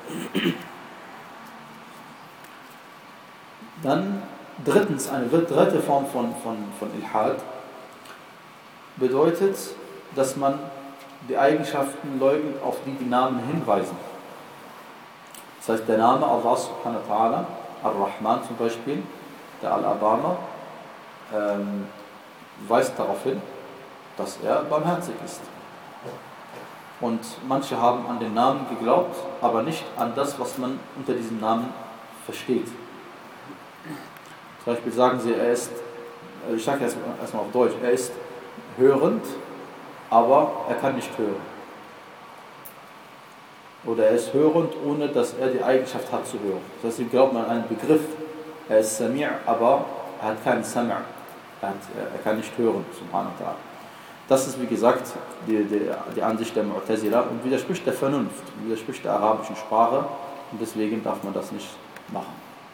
Dann drittens, eine dritte Form von, von, von Ilhad bedeutet, dass man die Eigenschaften leugnet, auf die die Namen hinweisen. Das heißt, der Name Allah subhanahu wa ta'ala, Ar-Rahman zum Beispiel, der Al-Abama, ähm, weist darauf hin, dass er barmherzig ist. Und manche haben an den Namen geglaubt, aber nicht an das, was man unter diesem Namen versteht. Zum Beispiel sagen sie, er ist, ich sage erst erstmal auf Deutsch, er ist hörend, aber er kann nicht hören. Oder er ist hörend, ohne dass er die Eigenschaft hat zu hören. Das heißt, sie glauben an einen Begriff, er ist Sami', aber er hat keinen Sam', er, hat, er kann nicht hören, subhanahu wa ta'ala. Das ist, wie gesagt, die, die, die Ansicht der Mu'tazila und widerspricht der Vernunft, widerspricht der arabischen Sprache und deswegen darf man das nicht machen.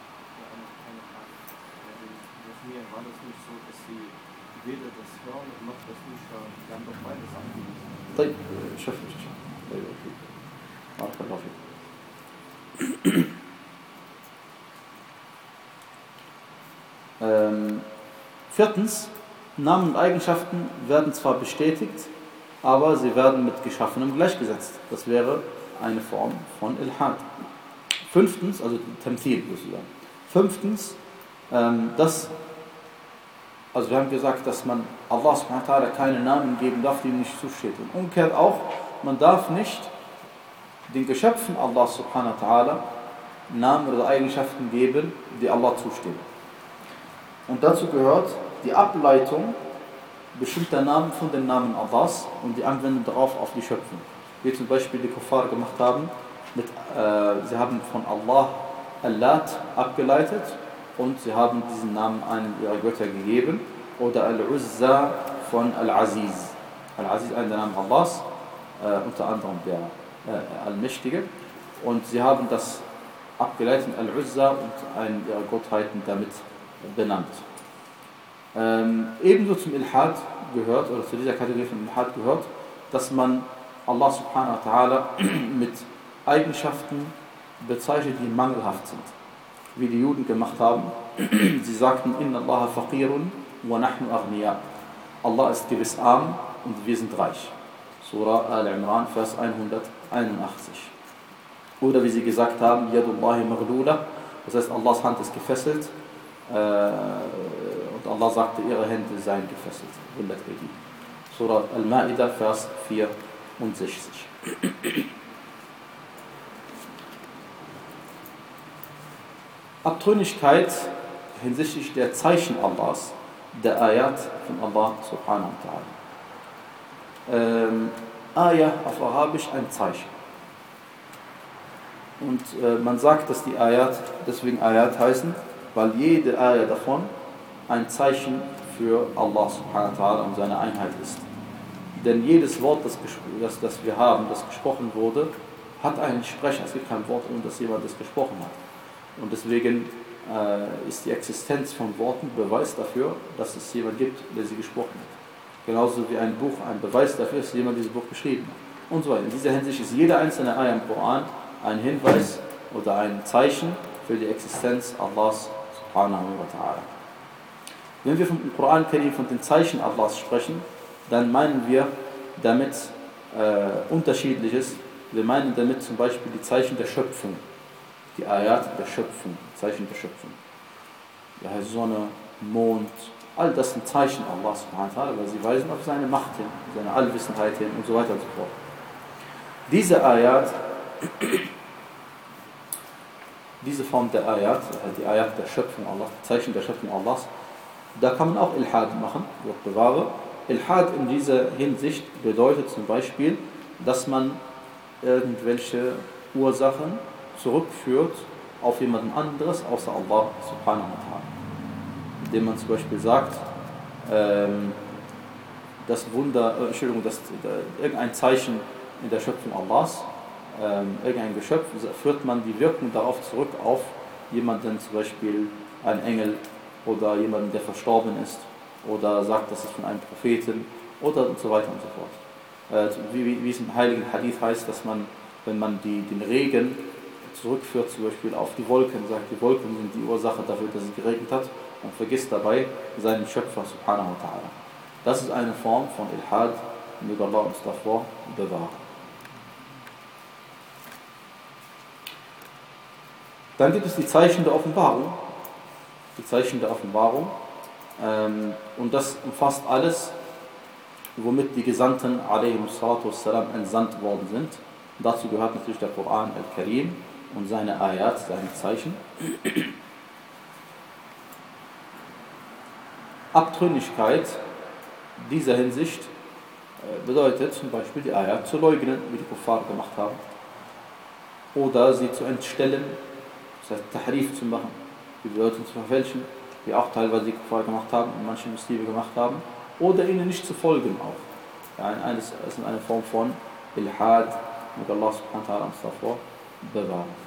War das nicht so, dass sie weder das Hören noch das Zuschauen, die haben doch beides angewiesen? طيب شوف بارك الله فيك. Ähm, viertens, Namen und Eigenschaften werden zwar bestätigt, aber sie werden mit Geschaffenem gleichgesetzt. Das wäre eine Form von Ilhad. Fünftens, also Tamthil sozusagen. Fünftens, ähm, das Also wir haben gesagt, dass man Allah subhanahu wa ta'ala keine Namen geben darf, die ihm nicht zusteht. Und umgekehrt auch, man darf nicht den Geschöpfen Allah subhanahu wa ta'ala Namen oder Eigenschaften geben, die Allah zustehen. Und dazu gehört die Ableitung bestimmter Namen von den Namen Allahs und die Anwendung darauf auf die Schöpfung. Wie zum Beispiel die Kuffar gemacht haben, mit, äh, sie haben von Allah Allat abgeleitet, und sie haben diesen Namen einem ihrer Götter gegeben. Oder Al-Uzza von Al-Aziz. Al-Aziz, einer der Namen Allahs, äh, unter anderem der äh, Allmächtige. Und sie haben das abgeleitet, Al-Uzza, und einen ihrer Gottheiten damit benannt. Ähm, ebenso zum Ilhad gehört, oder zu dieser Kategorie von Ilhad gehört, dass man Allah subhanahu wa ta'ala mit Eigenschaften bezeichnet, die mangelhaft sind. Wie die Juden gemacht haben. Sie sagten, Inna Allah faqirun wa nahnu aghniya. Allah ist gewiss arm und wir sind reich. Surah Al-Imran, Vers hunderteinundachtzig. Oder wie sie gesagt haben, Yadullahi maghlula, das heißt, Allahs Hand ist gefesselt äh, und Allah sagte, ihre Hände seien gefesselt. Surah Al-Ma'idah, Vers vierundsechzig. Abtrünnigkeit hinsichtlich der Zeichen Allahs, der Ayat von Allah subhanahu wa ta'ala. Ähm, Ayah auf Arabisch ein Zeichen. Und äh, man sagt, dass die Ayat deswegen Ayat heißen, weil jede Ayah davon ein Zeichen für Allah subhanahu wa ta'ala und seine Einheit ist. Denn jedes Wort, das, das, das wir haben, das gesprochen wurde, hat einen Sprecher. Es gibt kein Wort, ohne dass jemand das gesprochen hat. Und deswegen äh, ist die Existenz von Worten Beweis dafür, dass es jemand gibt, der sie gesprochen hat. Genauso wie ein Buch ein Beweis dafür ist, dass jemand dieses Buch geschrieben hat. Und so weiter. In dieser Hinsicht ist jede einzelne Ayah im Koran ein Hinweis oder ein Zeichen für die Existenz Allahs subhanahu wa ta'ala. Wenn wir vom Koran Karim von den Zeichen Allahs sprechen, dann meinen wir damit äh, Unterschiedliches. Wir meinen damit zum Beispiel die Zeichen der Schöpfung. Die Ayat der Schöpfung, Zeichen der Schöpfung. Ja, Sonne, Mond, all das sind Zeichen Allahs, weil sie weisen auf seine Macht hin, seine Allwissenheit hin und so weiter und so fort. Diese Ayat, diese Form der Ayat, die Ayat der Schöpfung Allahs, Zeichen der Schöpfung Allahs, da kann man auch Ilhad machen, Gott bewahre. Ilhad in dieser Hinsicht bedeutet zum Beispiel, dass man irgendwelche Ursachen zurückführt auf jemanden anderes außer Allah subhanahu wa ta'ala. Indem man zum Beispiel sagt, ähm, das Wunder, äh, Entschuldigung, das, äh, irgendein Zeichen in der Schöpfung Allahs, ähm, irgendein Geschöpf, führt man die Wirkung darauf zurück auf jemanden, zum Beispiel einen Engel oder jemanden, der verstorben ist, oder sagt, das ist von einem Propheten oder und so weiter und so fort. Äh, wie, wie es im heiligen Hadith heißt, dass man wenn man die, den Regen zurückführt, zum Beispiel auf die Wolken, sagt, die Wolken sind die Ursache dafür, dass es geregnet hat, und vergisst dabei seinen Schöpfer subhanahu wa ta'ala. Das ist eine Form von Ilhad, möge Allah uns davor bewahren. Dann gibt es die Zeichen der Offenbarung. Die Zeichen der Offenbarung. Ähm, und das umfasst alles, womit die Gesandten a.s.w. entsandt worden sind. Und dazu gehört natürlich der Koran al-Karim und seine Ayat, seine Zeichen. Abtrünnigkeit dieser Hinsicht bedeutet zum Beispiel die Ayat zu leugnen, wie die Kuffar gemacht haben, oder sie zu entstellen, das heißt Tahrif zu machen, die Bedeutung zu verfälschen, wie auch teilweise die Kuffar gemacht haben und manche Muslime gemacht haben, oder ihnen nicht zu folgen auch. Ja, das ist eine Form von Ilhad, mit Allah subhanahu wa ta'ala uns davor bewahren.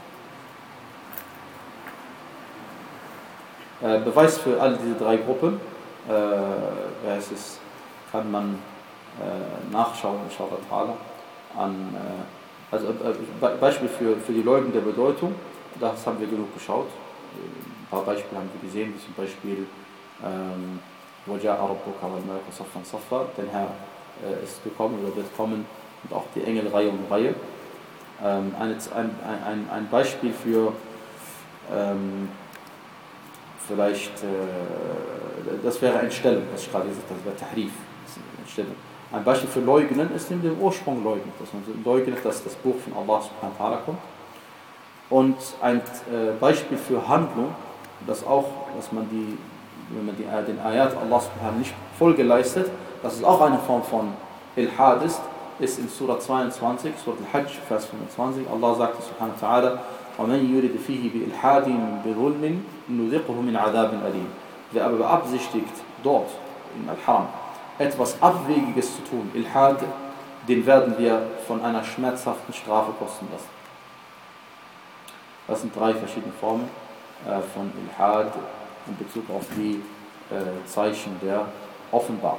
Äh, Beweis für all diese drei Gruppen, äh, es ist, kann man äh, nachschauen, inshallah, an, äh, also äh, Beispiel für, für die Leugnung der Bedeutung, das haben wir genug geschaut. Ein paar Beispiele haben wir gesehen, wie zum Beispiel وَجَاءَ رَبُّكَ وَالْمَلَكُ صَفًّا صَفًّا, der Herr äh, ist gekommen oder wird kommen, und auch die Engel Reihe um Reihe. Ähm, ein, ein, ein Beispiel für ähm, vielleicht, äh, das wäre Entstellung, was ich gerade gesagt habe, das wäre Tahrif, Entstellung. Ein Beispiel für Leugnen ist in dem Ursprung leugnet, dass man leugnet, dass das Buch von Allah subhanahu wa ta'ala kommt. Und ein äh, Beispiel für Handlung, dass auch, dass man die, wenn man die, äh, den Ayat Allah subhanahu nicht Folge leistet, dass es auch eine Form von Ilhad ist, ist in Surah zweiundzwanzig, Surah Al-Hajj, Vers fünfundzwanzig. Allah sagt subhanahu wa ta'ala: وَمَنْ يُرِدْ فِيهِ بِإِلْحَادٍ بِظُلْمٍ نُذِقْهُ مِنْ عَذَابٍ أَلِيمٍ. Wer aber beabsichtigt, dort in Al-Haram etwas Abwegiges zu tun, Ilhad, den werden wir von einer schmerzhaften Strafe kosten lassen. Das sind drei verschiedene Formen äh, von Ilhad in Bezug auf die äh, Zeichen der Offenbarung.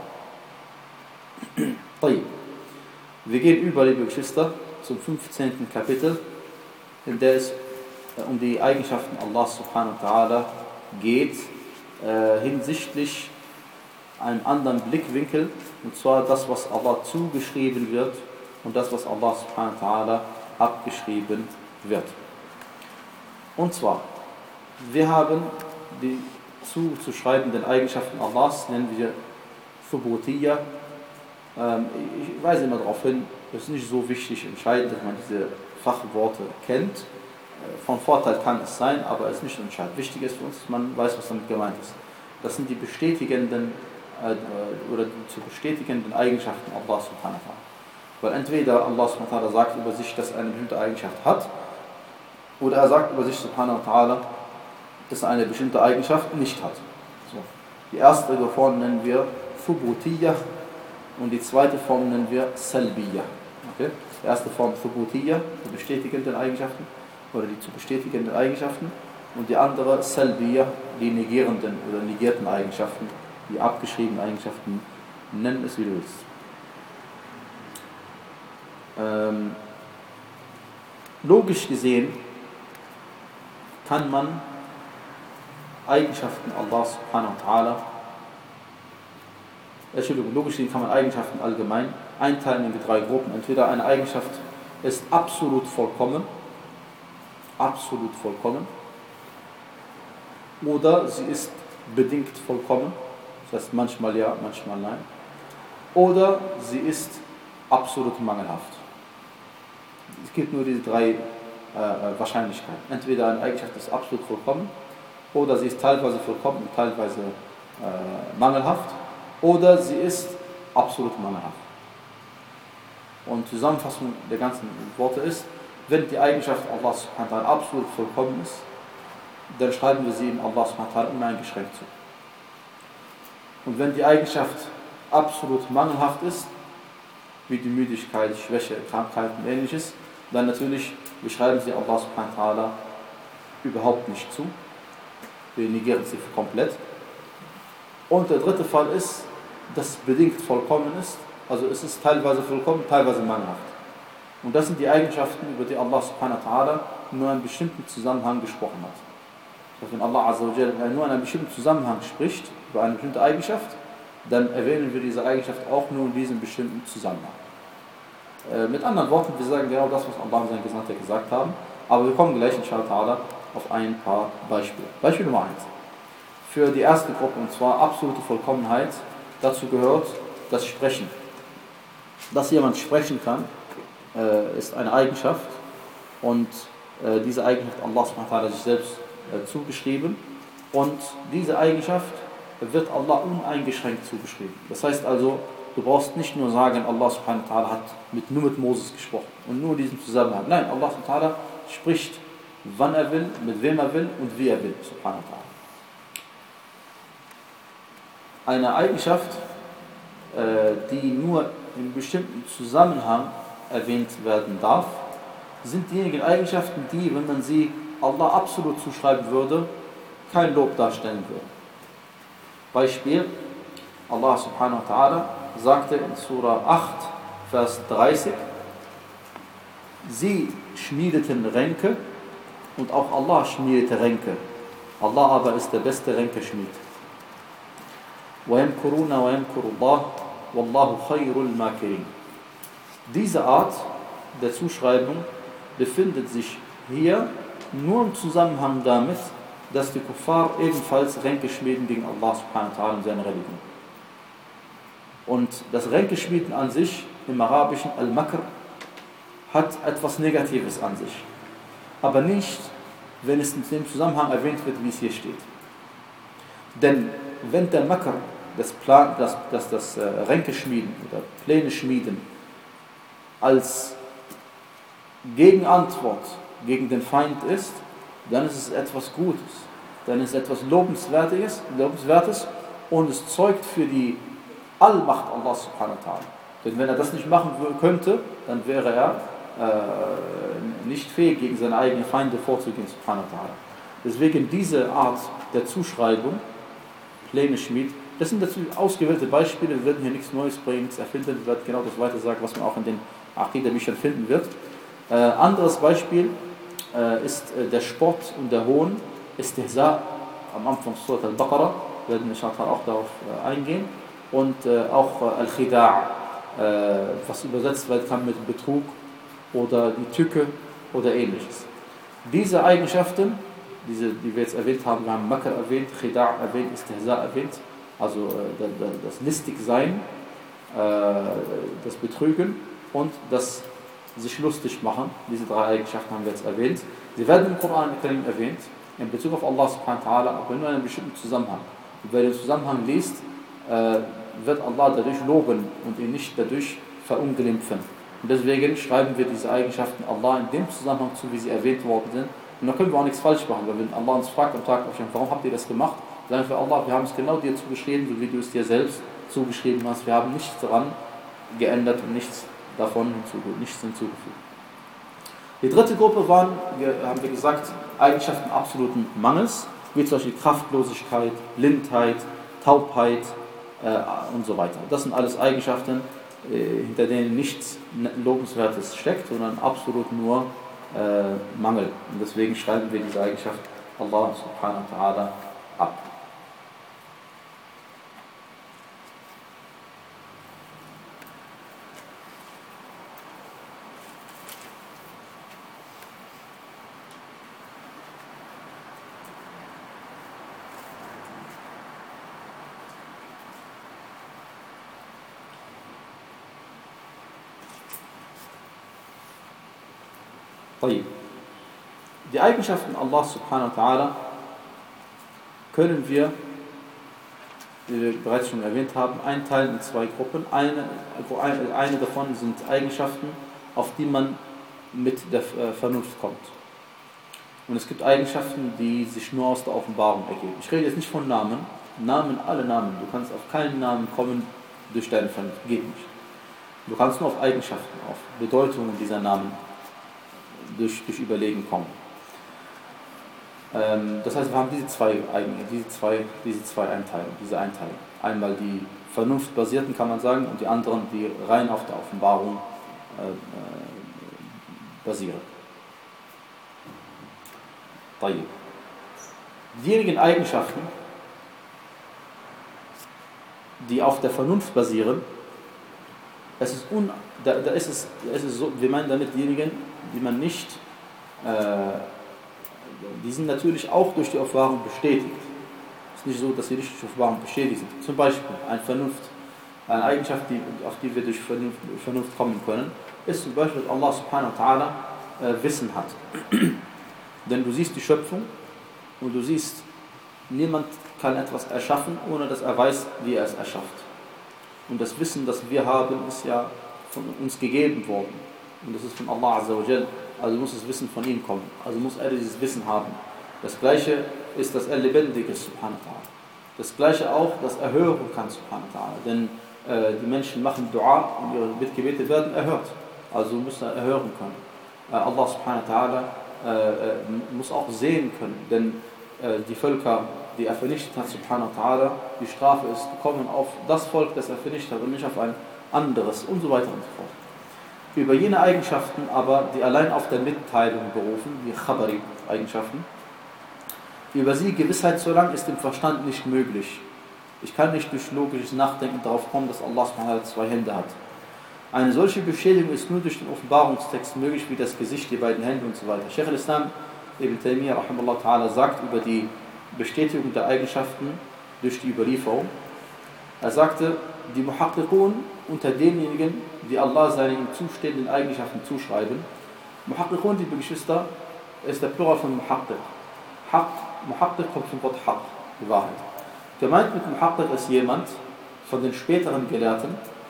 Wir gehen über, liebe Geschwister, zum fünfzehnten Kapitel, in der es äh, um die Eigenschaften Allah subhanahu wa ta'ala geht, äh, hinsichtlich einem anderen Blickwinkel, und zwar das, was Allah zugeschrieben wird und das, was Allah subhanahu wa ta'ala abgeschrieben wird. Und zwar, wir haben die zuzuschreibenden Eigenschaften Allahs, nennen wir Thubutiyya. Ähm, ich weise immer darauf hin, es ist nicht so wichtig, entscheidend, dass man diese Fachworte kennt. Von Vorteil kann es sein, aber es ist nicht entscheidend. Wichtig ist für uns, dass man weiß, was damit gemeint ist. Das sind die bestätigenden äh, oder die zu bestätigenden Eigenschaften Allah subhanahu wa ta'ala. Weil entweder Allah subhanahu wa ta'ala sagt über sich, dass er eine bestimmte Eigenschaft hat, oder er sagt über sich subhanahu wa ta'ala, dass er eine bestimmte Eigenschaft nicht hat. So. Die erste Form nennen wir Thubutiyya und die zweite Form nennen wir Salbiyya. Okay? Die erste Form Thubutiyya, die bestätigenden Eigenschaften oder die zu bestätigenden Eigenschaften, und die andere Salbiyya, die negierenden oder negierten Eigenschaften, die abgeschriebenen Eigenschaften, nennen es wie du willst. Ähm, logisch gesehen kann man Eigenschaften Allah subhanahu wa ta'ala, Entschuldigung, logisch gesehen kann man Eigenschaften allgemein einteilen in drei Gruppen. Entweder eine Eigenschaft ist absolut vollkommen, absolut vollkommen, oder sie ist bedingt vollkommen, das heißt manchmal ja, manchmal nein, oder sie ist absolut mangelhaft. Es gibt nur diese drei äh, Wahrscheinlichkeiten. Entweder eine Eigenschaft ist absolut vollkommen, oder sie ist teilweise vollkommen und teilweise äh, mangelhaft, oder sie ist absolut mangelhaft. Und Zusammenfassung der ganzen Worte ist, wenn die Eigenschaft Allah subhanahu wa ta'ala absolut vollkommen ist, dann schreiben wir sie in Allah subhanahu wa ta'ala uneingeschränkt zu. Und wenn die Eigenschaft absolut mangelhaft ist, wie die Müdigkeit, Schwäche, Krankheit und ähnliches, dann natürlich, wir schreiben sie Allah subhanahu wa ta'ala überhaupt nicht zu. Wir negieren sie komplett. Und der dritte Fall ist, dass es bedingt vollkommen ist, also es ist teilweise vollkommen, teilweise mangelhaft. Und das sind die Eigenschaften, über die Allah subhanahu wa ta'ala nur in einem bestimmten Zusammenhang gesprochen hat. Das heißt, wenn Allah azza wa jalla nur in einem bestimmten Zusammenhang spricht, über eine bestimmte Eigenschaft, dann erwähnen wir diese Eigenschaft auch nur in diesem bestimmten Zusammenhang. Äh, mit anderen Worten, wir sagen genau das, was Allah und sein Gesandter gesagt haben, aber wir kommen gleich inshallah auf ein paar Beispiele. Beispiel Nummer eins. Für die erste Gruppe, und zwar absolute Vollkommenheit, dazu gehört das Sprechen. Dass jemand sprechen kann, äh, ist eine Eigenschaft, und äh, diese Eigenschaft Allah subhanahu wa ta'ala sich selbst äh, zugeschrieben, und diese Eigenschaft wird Allah uneingeschränkt zugeschrieben. Das heißt also, du brauchst nicht nur sagen, Allah subhanahu wa ta'ala hat mit, nur mit Moses gesprochen und nur in diesem Zusammenhang. Nein, Allah subhanahu wa ta'ala spricht, wann er will, mit wem er will und wie er will, subhanahu wa ta'ala. Eine Eigenschaft, die nur in bestimmten Zusammenhang erwähnt werden darf, sind diejenigen Eigenschaften, die, wenn man sie Allah absolut zuschreiben würde, kein Lob darstellen würden. Beispiel, Allah subhanahu wa ta'ala sagte in Surah acht, Vers dreißig, sie schmiedeten Ränke und auch Allah schmiedete Ränke. Allah aber ist der beste Ränkeschmied. وَيَمْكُرُونَ وَيَمْكُرُ اللَّهُ وَاللَّهُ خَيْرُ الْمَاكِرِينَ. Diese Art der Zuschreibung befindet sich hier nur im Zusammenhang damit, dass die Kuffar ebenfalls Ränke schmieden gegen Allah subhanahu wa ta'ala und seine Religion. Und das Ränkeschmieden an sich, im Arabischen Al-Makr, hat etwas Negatives an sich. Aber nicht, wenn es in dem Zusammenhang erwähnt wird, wie es hier steht. Denn wenn der Makr, das, Plan, das, das, das äh, Ränkeschmieden oder Pläne schmieden, als Gegenantwort gegen den Feind ist, dann ist es etwas Gutes, dann ist es etwas Lobenswertes, Lobenswertes und es zeugt für die Allmacht Allah subhanahu wa ta'ala. Denn wenn er das nicht machen könnte, dann wäre er äh, nicht fähig, gegen seine eigenen Feinde vorzugehen, subhanahu wa ta'ala. Deswegen diese Art der Zuschreibung, Pläne schmied, das sind dazu ausgewählte Beispiele, wir werden hier nichts Neues bringen, nichts erfinden, wir werden genau das weiter sagen, was man auch in den Aqidah-Büchern finden wird. Äh, anderes Beispiel äh, ist äh, der Spott und der Hohn, Istihza, am Anfang Surat al-Baqarah, werden wir auch darauf äh, eingehen, und äh, auch äh, Al-Khida', äh, was übersetzt werden kann mit Betrug oder die Tücke oder ähnliches. Diese Eigenschaften, diese, die wir jetzt erwähnt haben, wir haben Makr erwähnt, Khida' erwähnt, Istihza' erwähnt, also äh, das Listigsein, äh, das Betrügen und das sich lustig machen. Diese drei Eigenschaften haben wir jetzt erwähnt. Sie werden im Koran erwähnt, in Bezug auf Allah subhanahu wa ta'ala, aber nur in einem bestimmten Zusammenhang. Und wer den Zusammenhang liest, äh, wird Allah dadurch loben und ihn nicht dadurch verunglimpfen. Und deswegen schreiben wir diese Eigenschaften Allah in dem Zusammenhang zu, wie sie erwähnt worden sind. Und da können wir auch nichts falsch machen, weil wenn Allah uns fragt am Tag, warum habt ihr das gemacht, sagen wir Allah, wir haben es genau dir zugeschrieben, so wie du es dir selbst zugeschrieben hast. Wir haben nichts daran geändert und nichts davon hinzugefügt, nichts hinzugefügt. Die dritte Gruppe waren, haben wir gesagt, Eigenschaften absoluten Mangels, wie zum Beispiel Kraftlosigkeit, Blindheit, Taubheit äh, und so weiter. Das sind alles Eigenschaften, äh, hinter denen nichts Lobenswertes steckt, sondern absolut nur äh, Mangel. Und deswegen schreiben wir diese Eigenschaft Allah subhanahu wa ta'ala ab. Die Eigenschaften Allah subhanahu wa ta'ala können wir, wie wir bereits schon erwähnt haben, einteilen in zwei Gruppen. Eine, eine davon sind Eigenschaften, auf die man mit der Vernunft kommt. Und es gibt Eigenschaften, die sich nur aus der Offenbarung ergeben. Ich rede jetzt nicht von Namen. Namen, alle Namen. Du kannst auf keinen Namen kommen durch deine Vernunft. Geht nicht. Du kannst nur auf Eigenschaften, auf Bedeutungen dieser Namen durch, durch Überlegen kommen. Ähm, das heißt, wir haben diese zwei, diese zwei, diese zwei Einteilungen, diese Einteilung. Einmal die vernunftbasierten, kann man sagen, und die anderen, die rein auf der Offenbarung äh, basieren. Diejenigen Eigenschaften, die auf der Vernunft basieren, es ist un, da, da ist es, es ist so, wir meinen damit diejenigen, die man nicht, äh, die sind natürlich auch durch die Offenbarung bestätigt. Es ist nicht so, dass sie nicht durch die Offenbarung bestätigt sind. Zum Beispiel eine Vernunft, eine Eigenschaft, die, auf die wir durch Vernunft, Vernunft kommen können, ist zum Beispiel, dass Allah subhanahu wa ta'ala äh, Wissen hat. Denn du siehst die Schöpfung und du siehst, niemand kann etwas erschaffen, ohne dass er weiß, wie er es erschafft. Und das Wissen, das wir haben, ist ja von uns gegeben worden. Und das ist von Allah Azza wa Jal. Also muss das Wissen von ihm kommen. Also muss er dieses Wissen haben. Das Gleiche ist, dass er lebendig ist, subhanahu wa ta'ala. Das Gleiche auch, dass er hören kann, subhanahu wa ta'ala. Denn äh, die Menschen machen Dua und ihre Bittgebete werden erhört. Also muss er erhören können. Äh, Allah subhanahu wa ta'ala äh, muss auch sehen können. Denn äh, die Völker, die er vernichtet hat, subhanahu wa ta'ala, die Strafe ist gekommen auf das Volk, das er vernichtet hat und nicht auf ein anderes und so weiter und so fort. Über jene Eigenschaften aber, die allein auf der Mitteilung berufen, wie Khabari-Eigenschaften, über sie Gewissheit zu erlangen, ist im Verstand nicht möglich. Ich kann nicht durch logisches Nachdenken darauf kommen, dass Allah subhanahu wa ta'ala zwei Hände hat. Eine solche Bestätigung ist nur durch den Offenbarungstext möglich, wie das Gesicht, die beiden Hände und so weiter. Sheikh al-Islam Ibn Taymiyyah rahimahullah ta'ala sagt über die Bestätigung der Eigenschaften durch die Überlieferung. Er sagte, die Muhaqqiqun unter denjenigen, die Allah seine ihm zustehenden Eigenschaften zuschreiben. Muhaqqiqun, liebe Geschwister, ist der Plural von Muhaqqiq. Haq, Muhaqqiq kommt vom Wort Haq, die Wahrheit. Gemeint mit Muhaqqiq ist jemand von den späteren Gelehrten,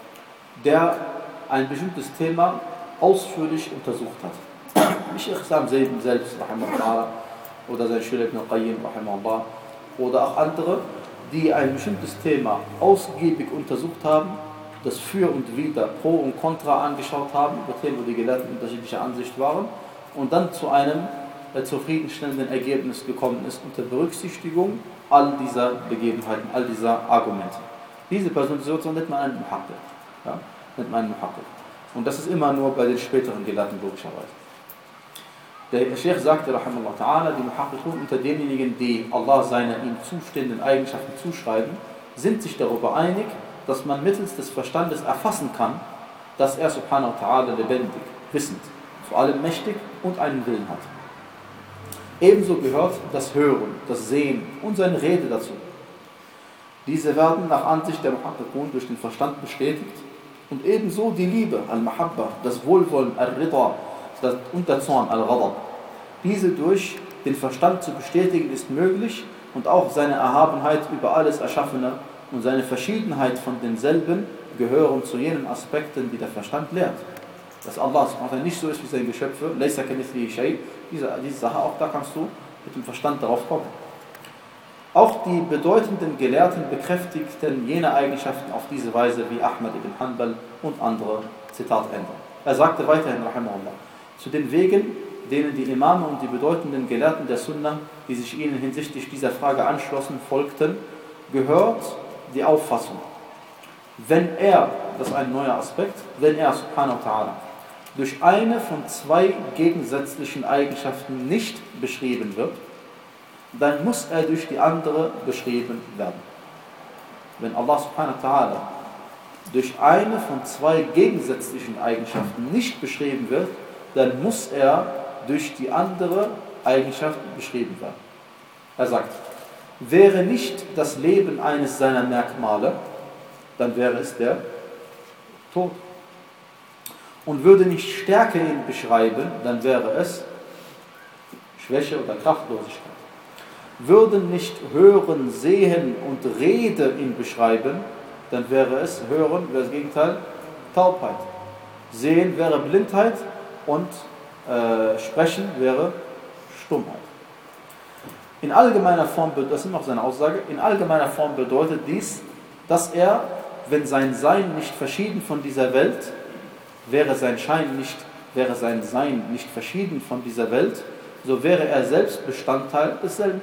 der ein bestimmtes Thema ausführlich untersucht hat. Nicht Islam selbst, rahimahullah, oder sein Schüler Ibn Qayyim, rahimahullah, oder auch andere, die ein bestimmtes Thema ausgiebig untersucht haben, das Für und Wider, Pro und Contra angeschaut haben, über Themen, wo die Gelehrten unterschiedlicher Ansicht waren, und dann zu einem äh, zufriedenstellenden Ergebnis gekommen ist, unter Berücksichtigung all dieser Begebenheiten, all dieser Argumente. Diese Person, so nennt man einen Muhaqqiq. Ja? Nennt man einen Muhaqqiq. Und das ist immer nur bei den späteren Gelehrten logischerweise. Der Sheikh sagte, rahimahullah ta'ala, die Muhaqqiqun unter denjenigen, die Allah seine ihm zustehenden Eigenschaften zuschreiben, sind sich darüber einig, dass man mittels des Verstandes erfassen kann, dass er subhanahu wa ta'ala lebendig, wissend, vor allem mächtig und einen Willen hat. Ebenso gehört das Hören, das Sehen und seine Rede dazu. Diese werden nach Ansicht der Muhaqqiqun durch den Verstand bestätigt und ebenso die Liebe, al-Mahabba, das Wohlwollen, al-Rida, und der Zorn, al-Ghadab. Diese durch den Verstand zu bestätigen ist möglich und auch seine Erhabenheit über alles Erschaffene und seine Verschiedenheit von denselben gehören zu jenen Aspekten, die der Verstand lehrt. Dass Allah nicht so ist wie seine Geschöpfe, laysa kamithlihi shay, diese, diese Sache, auch da kannst du mit dem Verstand darauf kommen. Auch die bedeutenden Gelehrten bekräftigten jene Eigenschaften auf diese Weise wie Ahmad ibn Hanbal und andere. Zitat Ende. Er sagte weiterhin, rahimahullah, zu den Wegen, denen die Imame und die bedeutenden Gelehrten der Sunna, die sich ihnen hinsichtlich dieser Frage anschlossen, folgten, gehört die Auffassung, wenn er, das ist ein neuer Aspekt, wenn er, subhanahu wa ta'ala, durch eine von zwei gegensätzlichen Eigenschaften nicht beschrieben wird, dann muss er durch die andere beschrieben werden. Wenn Allah subhanahu wa ta'ala durch eine von zwei gegensätzlichen Eigenschaften nicht beschrieben wird, dann muss er durch die andere Eigenschaft beschrieben werden. Er sagt, wäre nicht das Leben eines seiner Merkmale, dann wäre es der Tod. Und würde nicht Stärke ihn beschreiben, dann wäre es Schwäche oder Kraftlosigkeit. Würden nicht Hören, Sehen und Rede ihn beschreiben, dann wäre es Hören, wäre das Gegenteil, Taubheit. Sehen wäre Blindheit und äh, Sprechen wäre Stummheit. In allgemeiner Form, das ist noch seine Aussage, in allgemeiner Form bedeutet dies, dass er, wenn sein Sein nicht verschieden von dieser Welt, wäre sein Schein nicht, wäre sein Sein nicht verschieden von dieser Welt, so wäre er selbst Bestandteil desselben.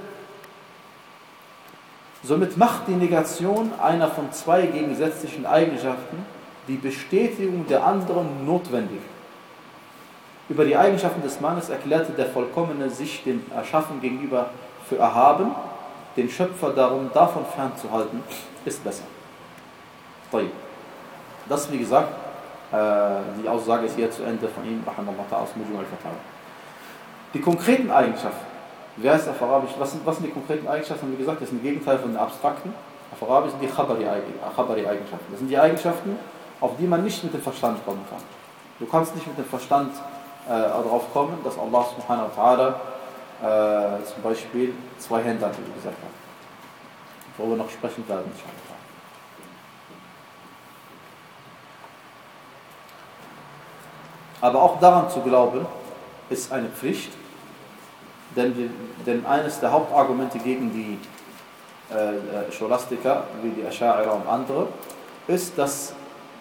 Somit macht die Negation einer von zwei gegensätzlichen Eigenschaften die Bestätigung der anderen notwendig. Über die Eigenschaften des Mannes erklärte der Vollkommene sich dem Erschaffen gegenüber für erhaben, den Schöpfer darum davon fernzuhalten, ist besser. Das, wie gesagt, die Aussage ist hier zu Ende von ihm, aus Mujmu al-Fatawa. Die konkreten Eigenschaften, wer ist auf Arabisch, was sind, was sind die konkreten Eigenschaften? Wie gesagt, das sind die Gegenteil von den abstrakten. Auf Arabisch sind die Khabari-Eigenschaften. Das sind die Eigenschaften, auf die man nicht mit dem Verstand kommen kann. Du kannst nicht mit dem Verstand äh, darauf kommen, dass Allah subhanahu wa ta'ala äh, zum Beispiel zwei Hände hat, wie du gesagt hast. Worüber wir noch sprechen werden, inshallah. Aber auch daran zu glauben, ist eine Pflicht, denn, wir, denn eines der Hauptargumente gegen die äh, Scholastiker, wie die Ascha'ira und andere, ist, dass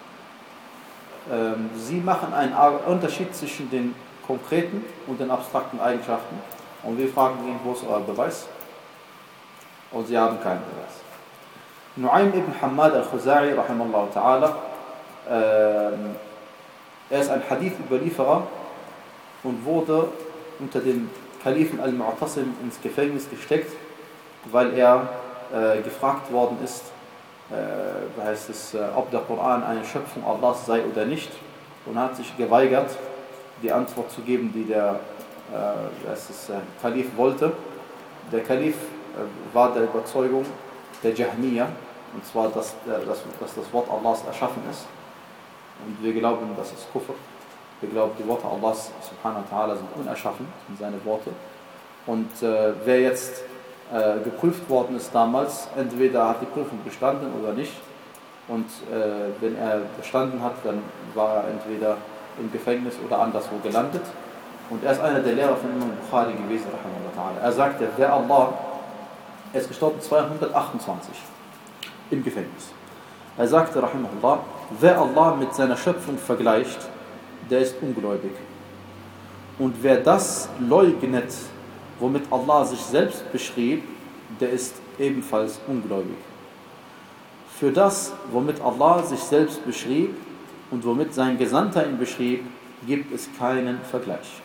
ähm, sie machen einen Unterschied zwischen den konkreten und den abstrakten Eigenschaften. Und wir fragen ihn, wo ist euer Beweis? Und sie haben keinen Beweis. Nu'aym ibn Hammad al-Khuza'i, rahimallahu ta'ala, äh, er ist ein Hadith-Überlieferer und wurde unter dem Kalifen al-Mu'tasim ins Gefängnis gesteckt, weil er äh, gefragt worden ist, äh, heißt es, äh, ob der Koran eine Schöpfung Allahs sei oder nicht, und hat sich geweigert, die Antwort zu geben, die der äh, heißt es, äh, Kalif wollte. Der Kalif äh, war der Überzeugung der Jahmiya, und zwar, dass, äh, dass, dass das Wort Allahs erschaffen ist. Und wir glauben, das ist Kufr. Wir glauben, die Worte Allahs subhanahu wa ta'ala sind unerschaffen, sind seine Worte. Und äh, wer jetzt äh, geprüft worden ist damals, entweder hat die Prüfung bestanden oder nicht. Und äh, wenn er bestanden hat, dann war er entweder im Gefängnis oder anderswo gelandet. Und er ist einer der Lehrer von Imam Bukhari gewesen, rahimahullah ta'ala. Er sagte, wer Allah, er ist gestorben zweihundertachtundzwanzig im Gefängnis. Er sagte, rahimahullah, wer Allah mit seiner Schöpfung vergleicht, der ist ungläubig. Und wer das leugnet, womit Allah sich selbst beschrieb, der ist ebenfalls ungläubig. Für das, womit Allah sich selbst beschrieb und womit sein Gesandter ihn beschrieb, gibt es keinen Vergleich.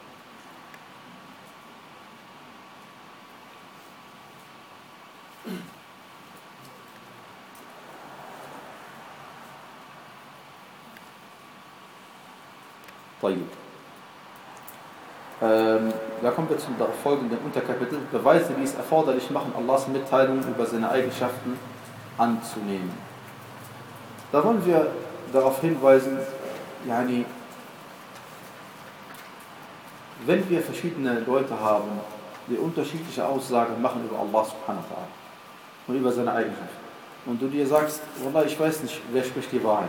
Ähm, da kommen wir zum folgenden Unterkapitel. Beweise, die es erforderlich machen, Allahs Mitteilungen über seine Eigenschaften anzunehmen. Da wollen wir darauf hinweisen, yani, wenn wir verschiedene Leute haben, die unterschiedliche Aussagen machen über Allah subhanahu wa ta'ala und über seine Eigenschaften, und du dir sagst, Wallah, ich weiß nicht, wer spricht die Wahrheit,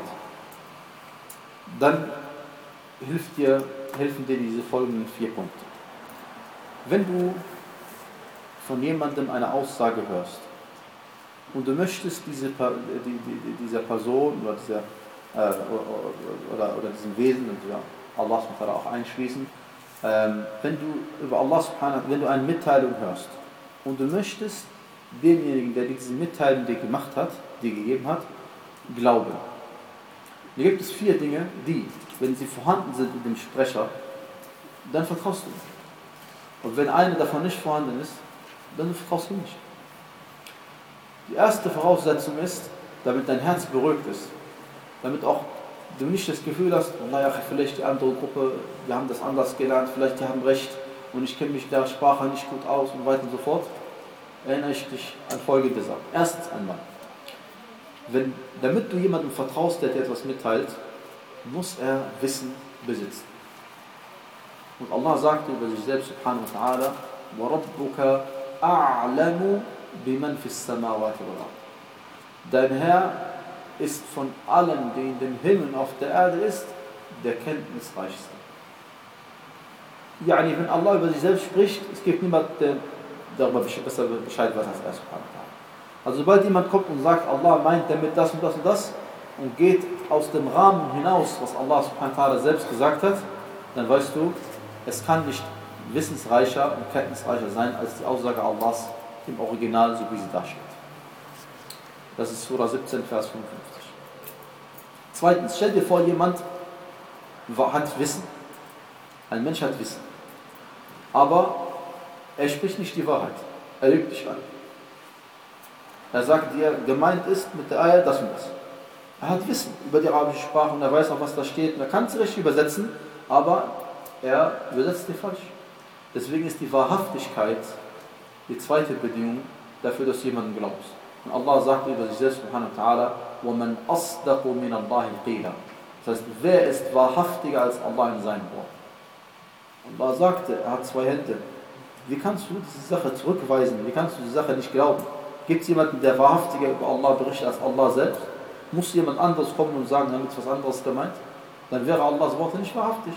dann hilft dir, helfen dir diese folgenden vier Punkte. Wenn du von jemandem eine Aussage hörst und du möchtest diese, die, die, dieser Person oder, dieser, äh, oder, oder diesem Wesen, und ja, Allah subhanahu wa ta'ala auch einschließen, ähm, wenn du über Allah subhanahu wa ta'ala, wenn du eine Mitteilung hörst und du möchtest demjenigen, der diese Mitteilung dir gemacht hat, dir gegeben hat, glauben. Da gibt es vier Dinge, die, wenn sie vorhanden sind in dem Sprecher, dann vertraust du nicht. Und wenn eine davon nicht vorhanden ist, dann vertraust du nicht. Die erste Voraussetzung ist, damit dein Herz beruhigt ist, damit auch du nicht das Gefühl hast, naja, vielleicht die andere Gruppe, die haben das anders gelernt, vielleicht die haben recht und ich kenne mich der Sprache nicht gut aus und weiter und so fort, erinnere ich dich an folgende Sachen. Erstens einmal, wenn, damit du jemandem vertraust, der dir etwas mitteilt, muss er Wissen besitzen. Und Allah sagt über sich selbst, subhanahu wa ta'ala, وَرَبُّكَ أَعْلَمُ بِمَنْ فِي السَّمَاوَاتِ وَالْأَرْضِ. Dein Herr ist von allen, die in dem Himmel und auf der Erde ist, der kenntnisreichste. Yani, wenn Allah über sich selbst spricht, es gibt niemand, der darüber besser Bescheid weiß als er, subhanahu wa ta'ala. Also sobald jemand kommt und sagt, Allah meint damit das und das und das, und geht aus dem Rahmen hinaus, was Allah subhanahu wa ta'ala selbst gesagt hat, dann weißt du, es kann nicht wissensreicher und kenntnisreicher sein als die Aussage Allahs im Original, so wie sie da steht. Das ist Surah siebzehn, Vers fünfundfünfzig. Zweitens, stell dir vor, jemand hat Wissen Ein Mensch hat Wissen. Aber er spricht nicht die Wahrheit. Er lügt dich an. Er sagt dir, gemeint ist mit der Eier das und das. Er hat Wissen über die arabische Sprache und er weiß auch, was da steht. Und er kann es richtig übersetzen, aber er übersetzt dir falsch. Deswegen ist die Wahrhaftigkeit die zweite Bedingung dafür, dass du jemandem glaubst. Und Allah sagt über sich selbst, subhanahu wa ta'ala, وَمَنْ أَصْدَقُ مِنَ اللَّهِ قِيلًا. Das heißt, wer ist wahrhaftiger als Allah in seinem Wort? Allah sagte, er hat zwei Hände. Wie kannst du diese Sache zurückweisen? Wie kannst du diese Sache nicht glauben? Gibt es jemanden, der wahrhaftiger über Allah berichtet als Allah selbst? Muss jemand anderes kommen und sagen, damit ist was anderes gemeint? Dann wäre Allahs Worte nicht wahrhaftig.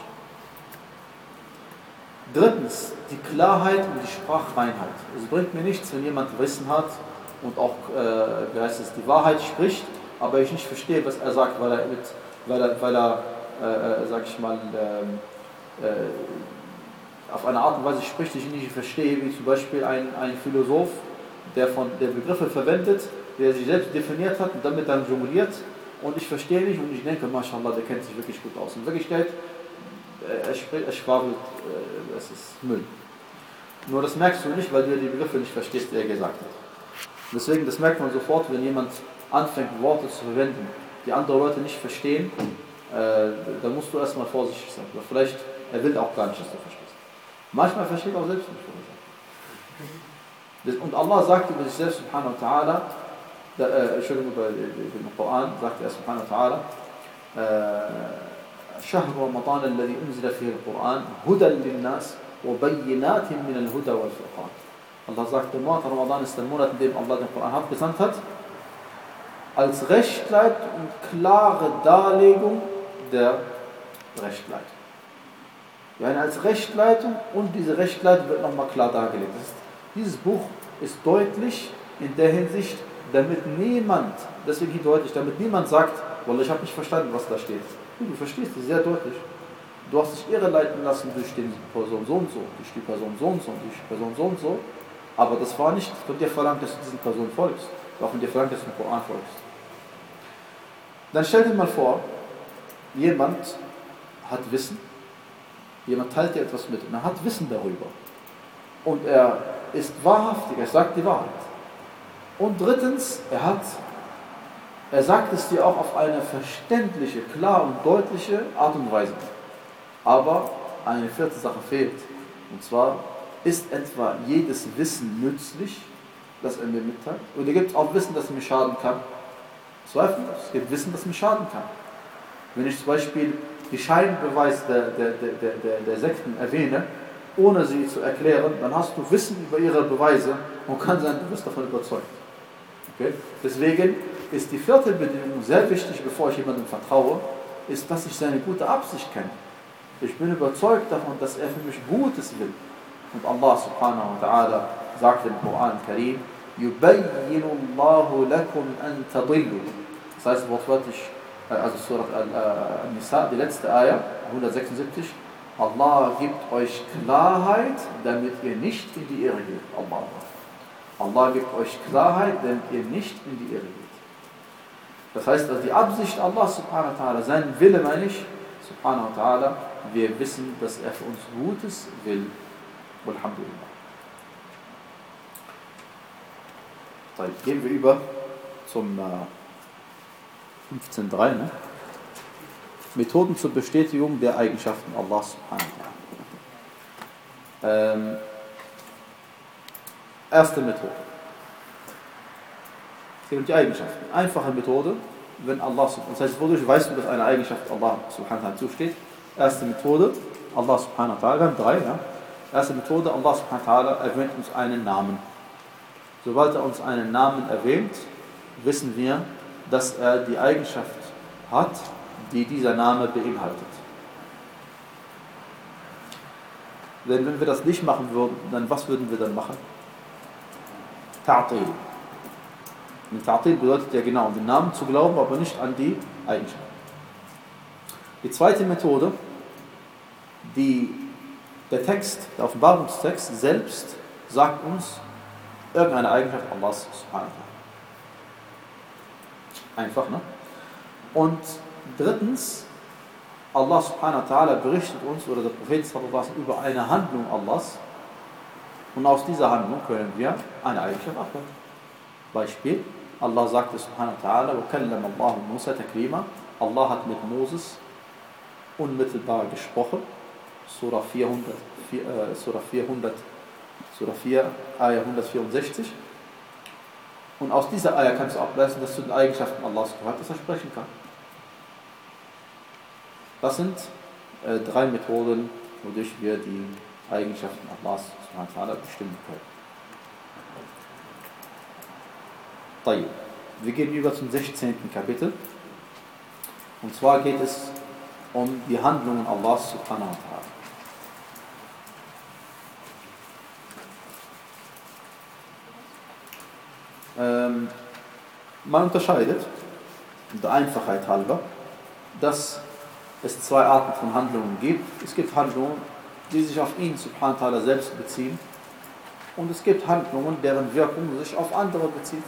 Drittens, die Klarheit und die Sprachreinheit. Es bringt mir nichts, wenn jemand Wissen hat und auch, äh, wie heißt es, die Wahrheit spricht, aber ich nicht verstehe, was er sagt, weil er, mit, weil er, weil er äh, sag ich mal, äh, äh, auf eine Art und Weise spricht, die ich nicht verstehe, wie zum Beispiel ein, ein Philosoph, der, von, der Begriffe verwendet, der sich selbst definiert hat und damit dann jongliert und ich verstehe nicht und ich denke, mashallah, der kennt sich wirklich gut aus. In Wirklichkeit, er, spricht, er schwabelt, äh, es ist Müll. Nur das merkst du nicht, weil du die Begriffe nicht verstehst, die er gesagt hat. Deswegen, das merkt man sofort, wenn jemand anfängt, Worte zu verwenden, die andere Leute nicht verstehen, äh, dann musst du erstmal vorsichtig sein. Oder vielleicht, er will auch gar nicht, dass du verstehst. Manchmal versteht er auch selbst nicht, was er sagt. Und Allah sagt über sich selbst, subhanahu wa ta'ala, äh, Entschuldigung, über den Koran, sagt er, subhanahu wa ta'ala, شهر رمضان الذي أنزل فيه القرآن هدى للناس وبينات من الهدى والفرقان. Allah sagt, der Monat Ramadan ist der Monat, in dem Allah den Koran abgesandt hat, als Rechtleitung und klare Darlegung der Rechtleitung. Ja, als Rechtleitung und diese Rechtleitung wird nochmal klar dargelegt. Das ist, dieses Buch ist deutlich in der Hinsicht, damit niemand, deswegen hier deutlich, damit niemand sagt, Wallah, ich habe nicht verstanden, was da steht. Du verstehst es sehr deutlich. Du hast dich irreleiten lassen durch die Person so und so, durch die Person so und so, durch die Person so und so. Aber das war nicht von dir verlangt, dass du diesen Person folgst. Es war von dir verlangt, dass du dem Koran folgst. Dann stell dir mal vor, jemand hat Wissen, jemand teilt dir etwas mit und er hat Wissen darüber. Und er ist wahrhaftig, er sagt die Wahrheit. Und drittens, er hat, er sagt es dir auch auf eine verständliche, klar und deutliche Art und Weise. Aber eine vierte Sache fehlt. Und zwar, ist etwa jedes Wissen nützlich, das er mir mitteilt? Oder gibt es auch Wissen, das mir schaden kann? Zweifellos, es gibt Wissen, das mir schaden kann. Wenn ich zum Beispiel die Scheinbeweis der, der, der, der, der Sekten erwähne, ohne sie zu erklären, dann hast du Wissen über ihre Beweise und kann sein, du wirst davon überzeugt. Okay? Deswegen ist die vierte Bedingung sehr wichtig, bevor ich jemandem vertraue, ist, dass ich seine gute Absicht kenne. Ich bin überzeugt davon, dass er für mich Gutes will. Und Allah subhanahu wa ta'ala sagt im Koran Karim, يُبَيِّنُ اللَّهُ لَكُمْ أَن تَضِلُّوا. Das heißt wortwörtlich, also Surah Al-Nisa, die letzte Ayah, hundertsechsundsiebzig, Allah gibt euch Klarheit, damit ihr nicht in die Irre geht. Allah. Allah gibt euch Klarheit, damit ihr nicht in die Irre geht. Das heißt, also die Absicht Allah subhanahu wa ta'ala, seinen Wille meine ich, subhanahu wa ta'ala, wir wissen, dass er für uns Gutes will. Alhamdulillah. So, jetzt gehen wir über zum äh, fünfzehn Punkt drei. Ne? Methoden zur Bestätigung der Eigenschaften Allah subhanahu wa ta'ala. Ähm, erste Methode. Es geht um die Eigenschaften. Einfache Methode, wenn Allah subhanahu wa ta'ala, das heißt, wodurch weißt du, dass eine Eigenschaft Allah subhanahu wa ta'ala zusteht? Erste Methode, Allah subhanahu wa ta'ala, wir haben drei, ja. Erste Methode, Allah subhanahu wa ta'ala erwähnt uns einen Namen. Sobald er uns einen Namen erwähnt, wissen wir, dass er die Eigenschaft hat, die dieser Name beinhaltet. Denn wenn wir das nicht machen würden, dann was würden wir dann machen? Ta'til. Und Ta'til bedeutet ja genau, an den Namen zu glauben, aber nicht an die Eigenschaft. Die zweite Methode, die der Text, der Offenbarungstext selbst sagt uns irgendeine Eigenschaft Allahs subhanahu wa ta'ala. Einfach, ne? Und drittens, Allah subhanahu wa ta'ala berichtet uns, oder der Prophet sallallahu alaihi wasallam, über eine Handlung Allahs, und aus dieser Handlung können wir eine Eigenschaft ableiten. Beispiel, Allah sagte subhanahu wa ta'ala, وَكَلَّمَ اللَّهُ مُوسَى تَكْلِيمًا, Allah hat mit Moses unmittelbar gesprochen, Surah vierhundert, äh, Surah vierhundert, Surah vier, Ayah hundertvierundsechzig. Und aus dieser Ayah kannst du ableiten, dass zu den Eigenschaften Allahs gehört, dass er sprechen kann. Das sind äh, drei Methoden, wodurch wir die Eigenschaften Allahs subhanahu wa ta'ala bestimmen können. طيب. Wir gehen über zum sechzehnten Kapitel. Und zwar geht es um die Handlungen Allahs subhanahu wa ta'ala. Ähm, man unterscheidet, der Einfachheit halber, dass es zwei Arten von Handlungen gibt. Es gibt Handlungen, die sich auf ihn subhanahu wa ta'ala selbst beziehen, und es gibt Handlungen, deren Wirkung sich auf andere bezieht.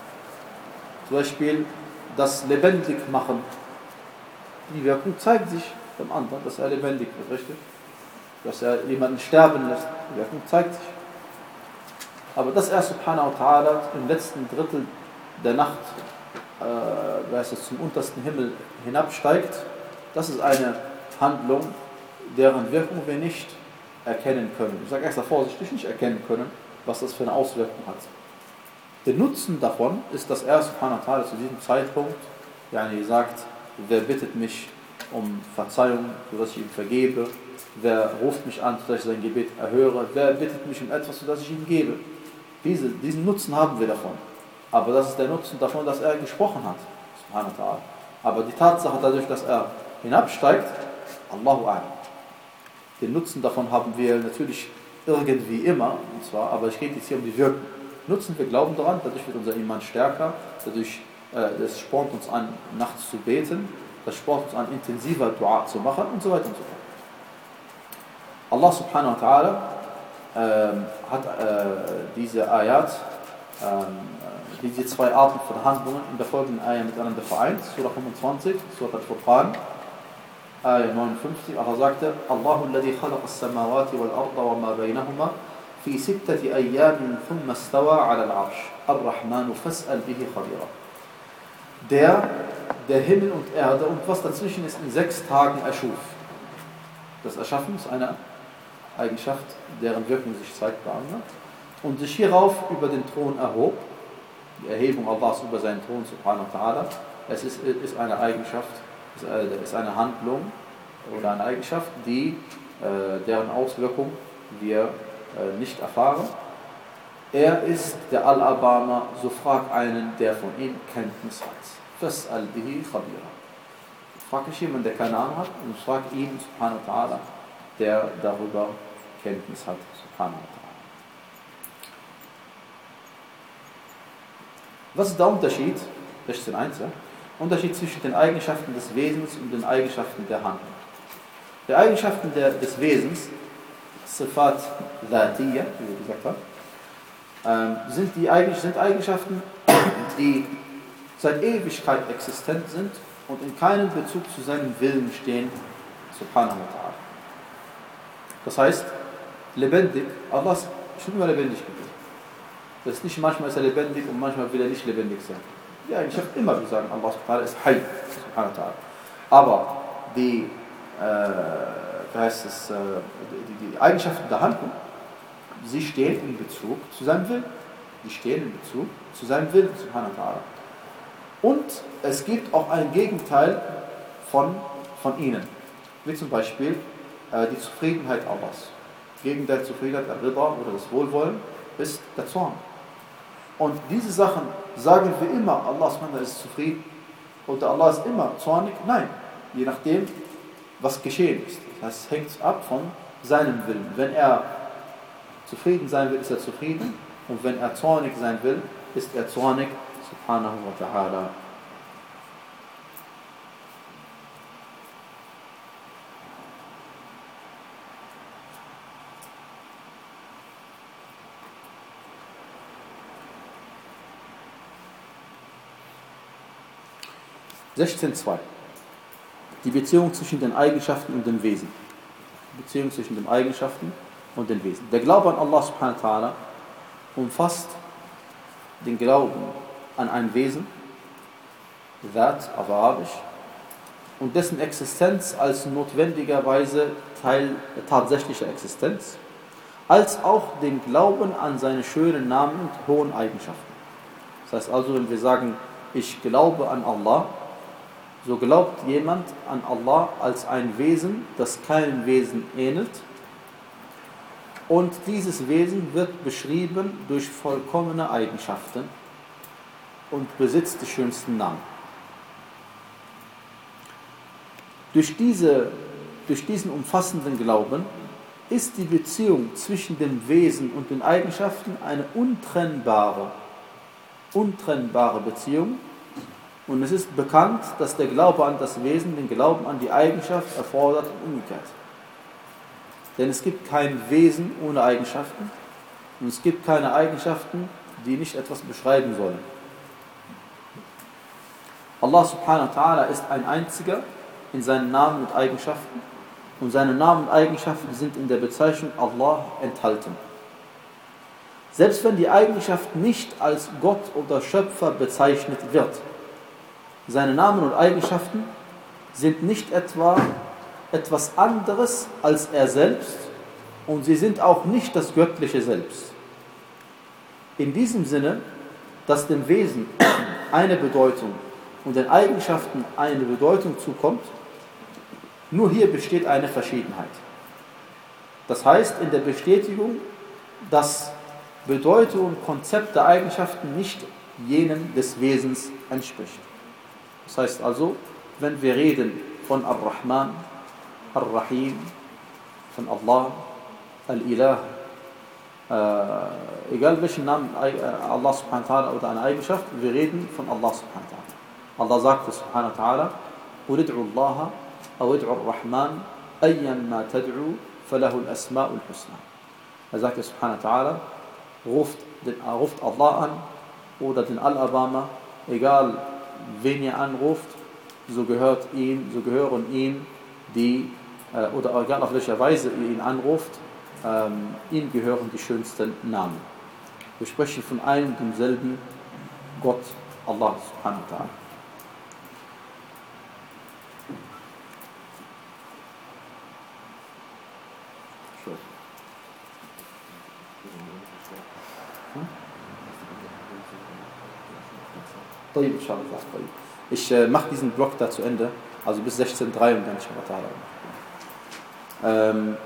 Zum Beispiel das Lebendigmachen. Die Wirkung zeigt sich dem anderen, dass er lebendig wird, richtig? Dass er jemanden sterben lässt, die Wirkung zeigt sich. Aber dass er subhanahu wa ta'ala im letzten Drittel der Nacht äh, weiß es, zum untersten Himmel hinabsteigt, das ist eine Handlung, deren Wirkung wir nicht erkennen können. Ich sage extra vorsichtig, nicht erkennen können, was das für eine Auswirkung hat. Der Nutzen davon ist, dass er subhanahu wa ta'ala zu diesem Zeitpunkt yani sagt, wer bittet mich um Verzeihung, sodass ich ihm vergebe, wer ruft mich an, sodass ich sein Gebet erhöre, wer bittet mich um etwas, sodass ich ihm gebe. Diese, diesen Nutzen haben wir davon. Aber das ist der Nutzen davon, dass er gesprochen hat, subhanahu wa ta'ala. Aber die Tatsache dadurch, dass er hinabsteigt, Allahu a'lam. Den Nutzen davon haben wir natürlich irgendwie immer, und zwar, aber es geht jetzt hier um die Wirkung. Nutzen, wir glauben daran, dadurch wird unser Iman stärker, dadurch, äh, das spornt uns an, nachts zu beten, das spornt uns an, intensiver Dua zu machen und so weiter und so fort. Allah subhanahu wa ta'ala ähm, hat äh, diese Ayat, ähm, diese zwei Arten von Handlungen in der folgenden Ayah miteinander vereint. Surah fünfundzwanzig, Surah Al-Furqan, Ayah neunundfünfzig. Allah sagte, Allahu alladhi khalaqa as-samawati wal-arda wa ma baynahuma fi sittati ayyamin thumma istawa 'ala al-'arsh. Ar-Rahmanu fas'al bihi khabira. Der, der Himmel und Erde und was dazwischen ist, in sechs Tagen erschuf. Das Erschaffen ist eine Eigenschaft, deren Wirkung sich zeigt bei anderen. Und sich hierauf über den Thron erhob, die Erhebung Allahs über seinen Thron, subhanahu wa ta'ala, es ist, ist eine Eigenschaft, ist eine Handlung oder eine Eigenschaft, die, deren Auswirkung wir nicht erfahren. Er ist der Al-Abama, so frag einen, der von ihm Kenntnis hat. Fas'al bihi khabira. Frag ich jemanden, der keine Ahnung hat, und frag ihn, subhanahu wa ta'ala, der darüber Kenntnis hat, subhanahu wa ta'ala. Was ist der Unterschied? sechzehn Punkt eins, ja? Unterschied zwischen den Eigenschaften des Wesens und den Eigenschaften der Handlung. Die Eigenschaften der, des Wesens, Sifat Dhatiyya, wie wir gesagt haben, ähm, sind, die, sind Eigenschaften, die seit Ewigkeit existent sind und in keinem Bezug zu seinem Willen stehen, subhanahu wa ta'ala. Das heißt, lebendig, Allah ist schon immer lebendig gewesen. Das ist nicht, manchmal ist er lebendig und manchmal will er nicht lebendig sein. Die Eigenschaft immer, wir sagen, Allah ist Hayy, subhanahu wa ta'ala. Aber die, äh, wie heißt es, äh, die, die Eigenschaften der Handlung, sie stehen in Bezug zu seinem Willen. Sie stehen in Bezug zu seinem Willen, subhanahu wa ta'ala. Und es gibt auch ein Gegenteil von, von ihnen. Wie zum Beispiel äh, die Zufriedenheit Allahs. Gegen der Zufriedenheit, der Ridha oder das Wohlwollen, ist der Zorn. Und diese Sachen sagen wir immer, Allah ist zufrieden oder Allah ist immer zornig. Nein, je nachdem, was geschehen ist. Das heißt, es hängt ab von seinem Willen. Wenn er zufrieden sein will, ist er zufrieden. Und wenn er zornig sein will, ist er zornig. Subhanahu wa ta'ala. sechzehn Punkt zwei. Die Beziehung zwischen den Eigenschaften und dem Wesen. Die Beziehung zwischen den Eigenschaften und dem Wesen. Der Glaube an Allah subhanahu wa ta'ala umfasst den Glauben an ein Wesen, That auf Arabisch, und dessen Existenz als notwendigerweise Teil tatsächlicher Existenz, als auch den Glauben an seine schönen Namen und hohen Eigenschaften. Das heißt also, wenn wir sagen, ich glaube an Allah, so glaubt jemand an Allah als ein Wesen, das keinem Wesen ähnelt. Und dieses Wesen wird beschrieben durch vollkommene Eigenschaften und besitzt die schönsten Namen. Durch, diese, durch diesen umfassenden Glauben ist die Beziehung zwischen dem Wesen und den Eigenschaften eine untrennbare, untrennbare Beziehung. Und es ist bekannt, dass der Glaube an das Wesen den Glauben an die Eigenschaft erfordert und umgekehrt. Denn es gibt kein Wesen ohne Eigenschaften und es gibt keine Eigenschaften, die nicht etwas beschreiben sollen. Allah subhanahu wa ta'ala ist ein einziger in seinen Namen und Eigenschaften und seine Namen und Eigenschaften sind in der Bezeichnung Allah enthalten. Selbst wenn die Eigenschaft nicht als Gott oder Schöpfer bezeichnet wird, seine Namen und Eigenschaften sind nicht etwa etwas anderes als er selbst und sie sind auch nicht das göttliche Selbst. In diesem Sinne, dass dem Wesen eine Bedeutung und den Eigenschaften eine Bedeutung zukommt, nur hier besteht eine Verschiedenheit. Das heißt, in der Bestätigung, dass Bedeutung und Konzept der Eigenschaften nicht jenen des Wesens entspricht. Das heißt also, wenn wir reden von Ar-Rahman, Ar-Rahim, von Allah, Al-Ilah, äh, egal welchen Namen Allah subhanahu wa ta'ala oder eine Eigenschaft, wir reden von Allah subhanahu wa ta'ala. Allah sagte subhanahu wa ta'ala, Ud'u Allah, aw ud'u Ar-Rahman, ayyan ma tad'u, falahu al-asma'u al-husna. Er sagte subhanahu wa ta'ala, ruft, den, ruft Allah an oder den Al-Abama, egal wen ihr anruft, so gehört ihm, so gehören ihm die, äh, oder egal auf welche Weise ihr ihn anruft, ähm, ihm gehören die schönsten Namen. Wir sprechen von einem und demselben Gott, Allah subhanahu wa ta'ala. Ich äh, mache diesen Block da zu Ende, also bis sechzehn Uhr drei und dann inshallah. Ähm,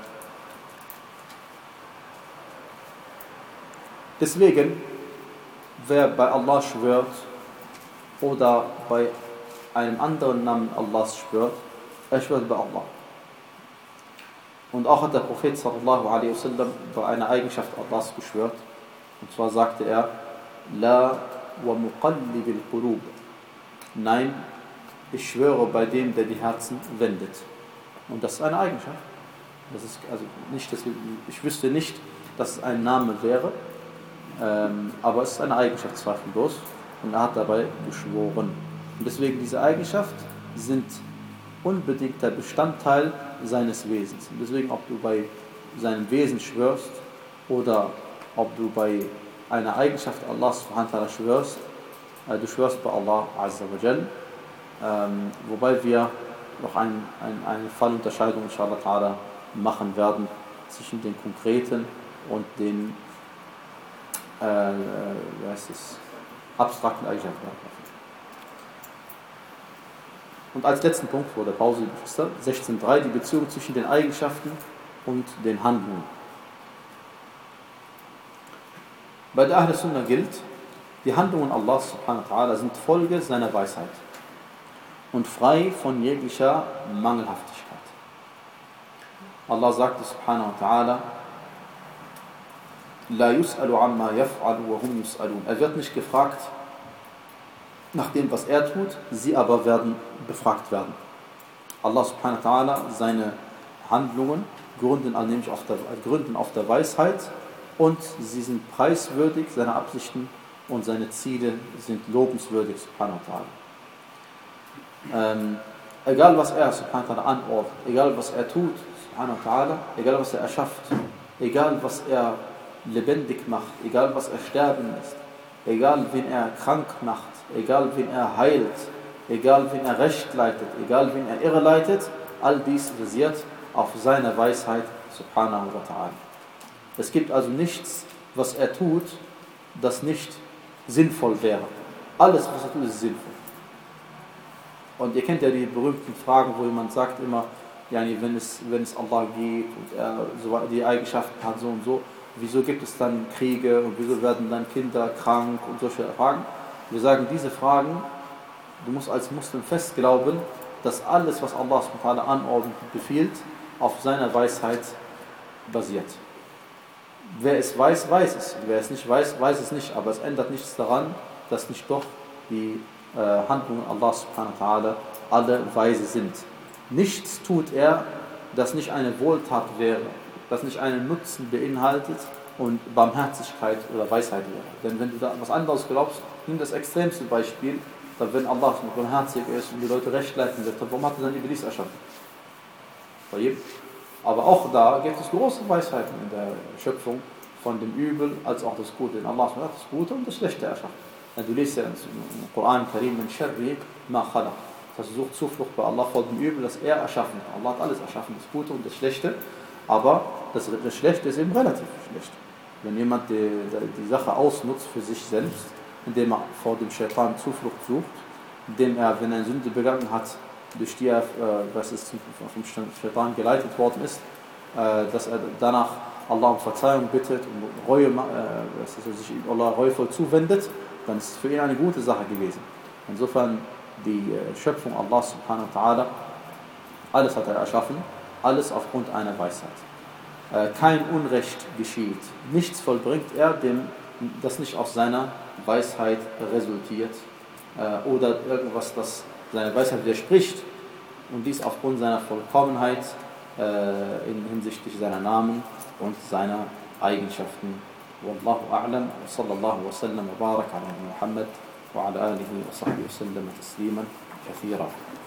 deswegen, wer bei Allah schwört oder bei einem anderen Namen Allahs schwört, er schwört bei Allah. Und auch hat der Prophet sallallahu alaihi wasallam bei einer Eigenschaft Allahs geschwört. Und zwar sagte er, La wa muqallibil qulub. Nein, ich schwöre bei dem, der die Herzen wendet. Und das ist eine Eigenschaft. Das ist also nicht, dass ich wüsste nicht, dass es ein Name wäre, ähm, aber es ist eine Eigenschaft zweifellos. Und er hat dabei geschworen. Und deswegen diese Eigenschaft sind unbedingter Bestandteil seines Wesens. Und deswegen, ob du bei seinem Wesen schwörst oder ob du bei einer Eigenschaft Allahs subhanahu wa ta'ala schwörst, äh, du schwörst bei Allah azza wa jal, ähm, wobei wir noch ein, ein, eine Fallunterscheidung inshallah ta'ala machen werden zwischen den konkreten und den äh, wie heißt es, abstrakten Eigenschaften. Und als letzten Punkt vor der Pause sechzehn Punkt drei die Beziehung zwischen den Eigenschaften und den Handlungen. Bei der Ahl Sunnah gilt, die Handlungen Allahs subhanahu wa ta'ala sind Folge seiner Weisheit und frei von jeglicher Mangelhaftigkeit. Allah sagte subhanahu wa ta'ala, La yus'alu amma yaf'alu wa hum yus'alun. Er wird nicht gefragt nach dem, was er tut, sie aber werden befragt werden. Allah subhanahu wa ta'ala, seine Handlungen gründen nämlich auf der, gründen auf der Weisheit und sie sind preiswürdig, seine Absichten und seine Ziele sind lobenswürdig, subhanahu wa ta'ala. Ähm, egal was er subhanahu wa ta'ala anordnet, egal was er tut, subhanahu wa ta'ala, egal was er erschafft, egal was er lebendig macht, egal was er sterben lässt, egal wen er krank macht, egal wen er heilt, egal wen er recht leitet, egal wen er irre leitet, all dies basiert auf seiner Weisheit, subhanahu wa ta'ala. Es gibt also nichts, was er tut, das nicht sinnvoll wäre. Alles, was er tut, ist sinnvoll. Und ihr kennt ja die berühmten Fragen, wo jemand sagt immer, yani, wenn es, wenn es Allah gibt und er so die Eigenschaften hat, so und so, wieso gibt es dann Kriege und wieso werden dann Kinder krank und solche Fragen? Wir sagen, diese Fragen, du musst als Muslim fest glauben, dass alles, was Allah subhanahu wa ta'ala anordnet und befiehlt, auf seiner Weisheit basiert. Wer es weiß, weiß es. Wer es nicht weiß, weiß es nicht. Aber es ändert nichts daran, dass nicht doch die äh, Handlungen Allah subhanahu wa ta'ala alle weise sind. Nichts tut er, das nicht eine Wohltat wäre, das nicht einen Nutzen beinhaltet und Barmherzigkeit oder Weisheit wäre. Denn wenn du da was anderes glaubst, nimm das extremste Beispiel, dass wenn Allah barmherzig ist und die Leute recht leiten wird, warum hat er dann Iblis erschaffen? Aber auch da gibt es große Weisheiten in der Schöpfung von dem Übel als auch das Gute. Denn Allah hat das Gute und das Schlechte erschaffen. Du liest ja im Koran Karim min sharri ma khalaq. Das heißt, sucht Zuflucht bei Allah vor dem Übel, das er erschaffen hat. Allah hat alles erschaffen, das Gute und das Schlechte. Aber das, das Schlechte ist eben relativ schlecht. Wenn jemand die, die Sache ausnutzt für sich selbst, indem er vor dem Shaitan Zuflucht sucht, indem er, wenn er eine Sünde begangen hat, durch die er, was ist vom Shaitan geleitet worden ist, dass er danach Allah um Verzeihung bittet und Reue, dass er sich Allah reuevoll zuwendet, dann ist es für ihn eine gute Sache gewesen. Insofern die Schöpfung Allah subhanahu wa ta'ala, alles hat er erschaffen, alles aufgrund einer Weisheit. Kein Unrecht geschieht, nichts vollbringt er, dem das nicht aus seiner Weisheit resultiert oder irgendwas, das seiner Weisheit widerspricht und dies aufgrund seiner Vollkommenheit in hinsichtlich seiner Namen und seiner Eigenschaften. Wallahu a'lam, wa sallallahu wa sallam wa barak ala Muhammad wa ala alihi wa sahbihi wa sallam tasliman kathira.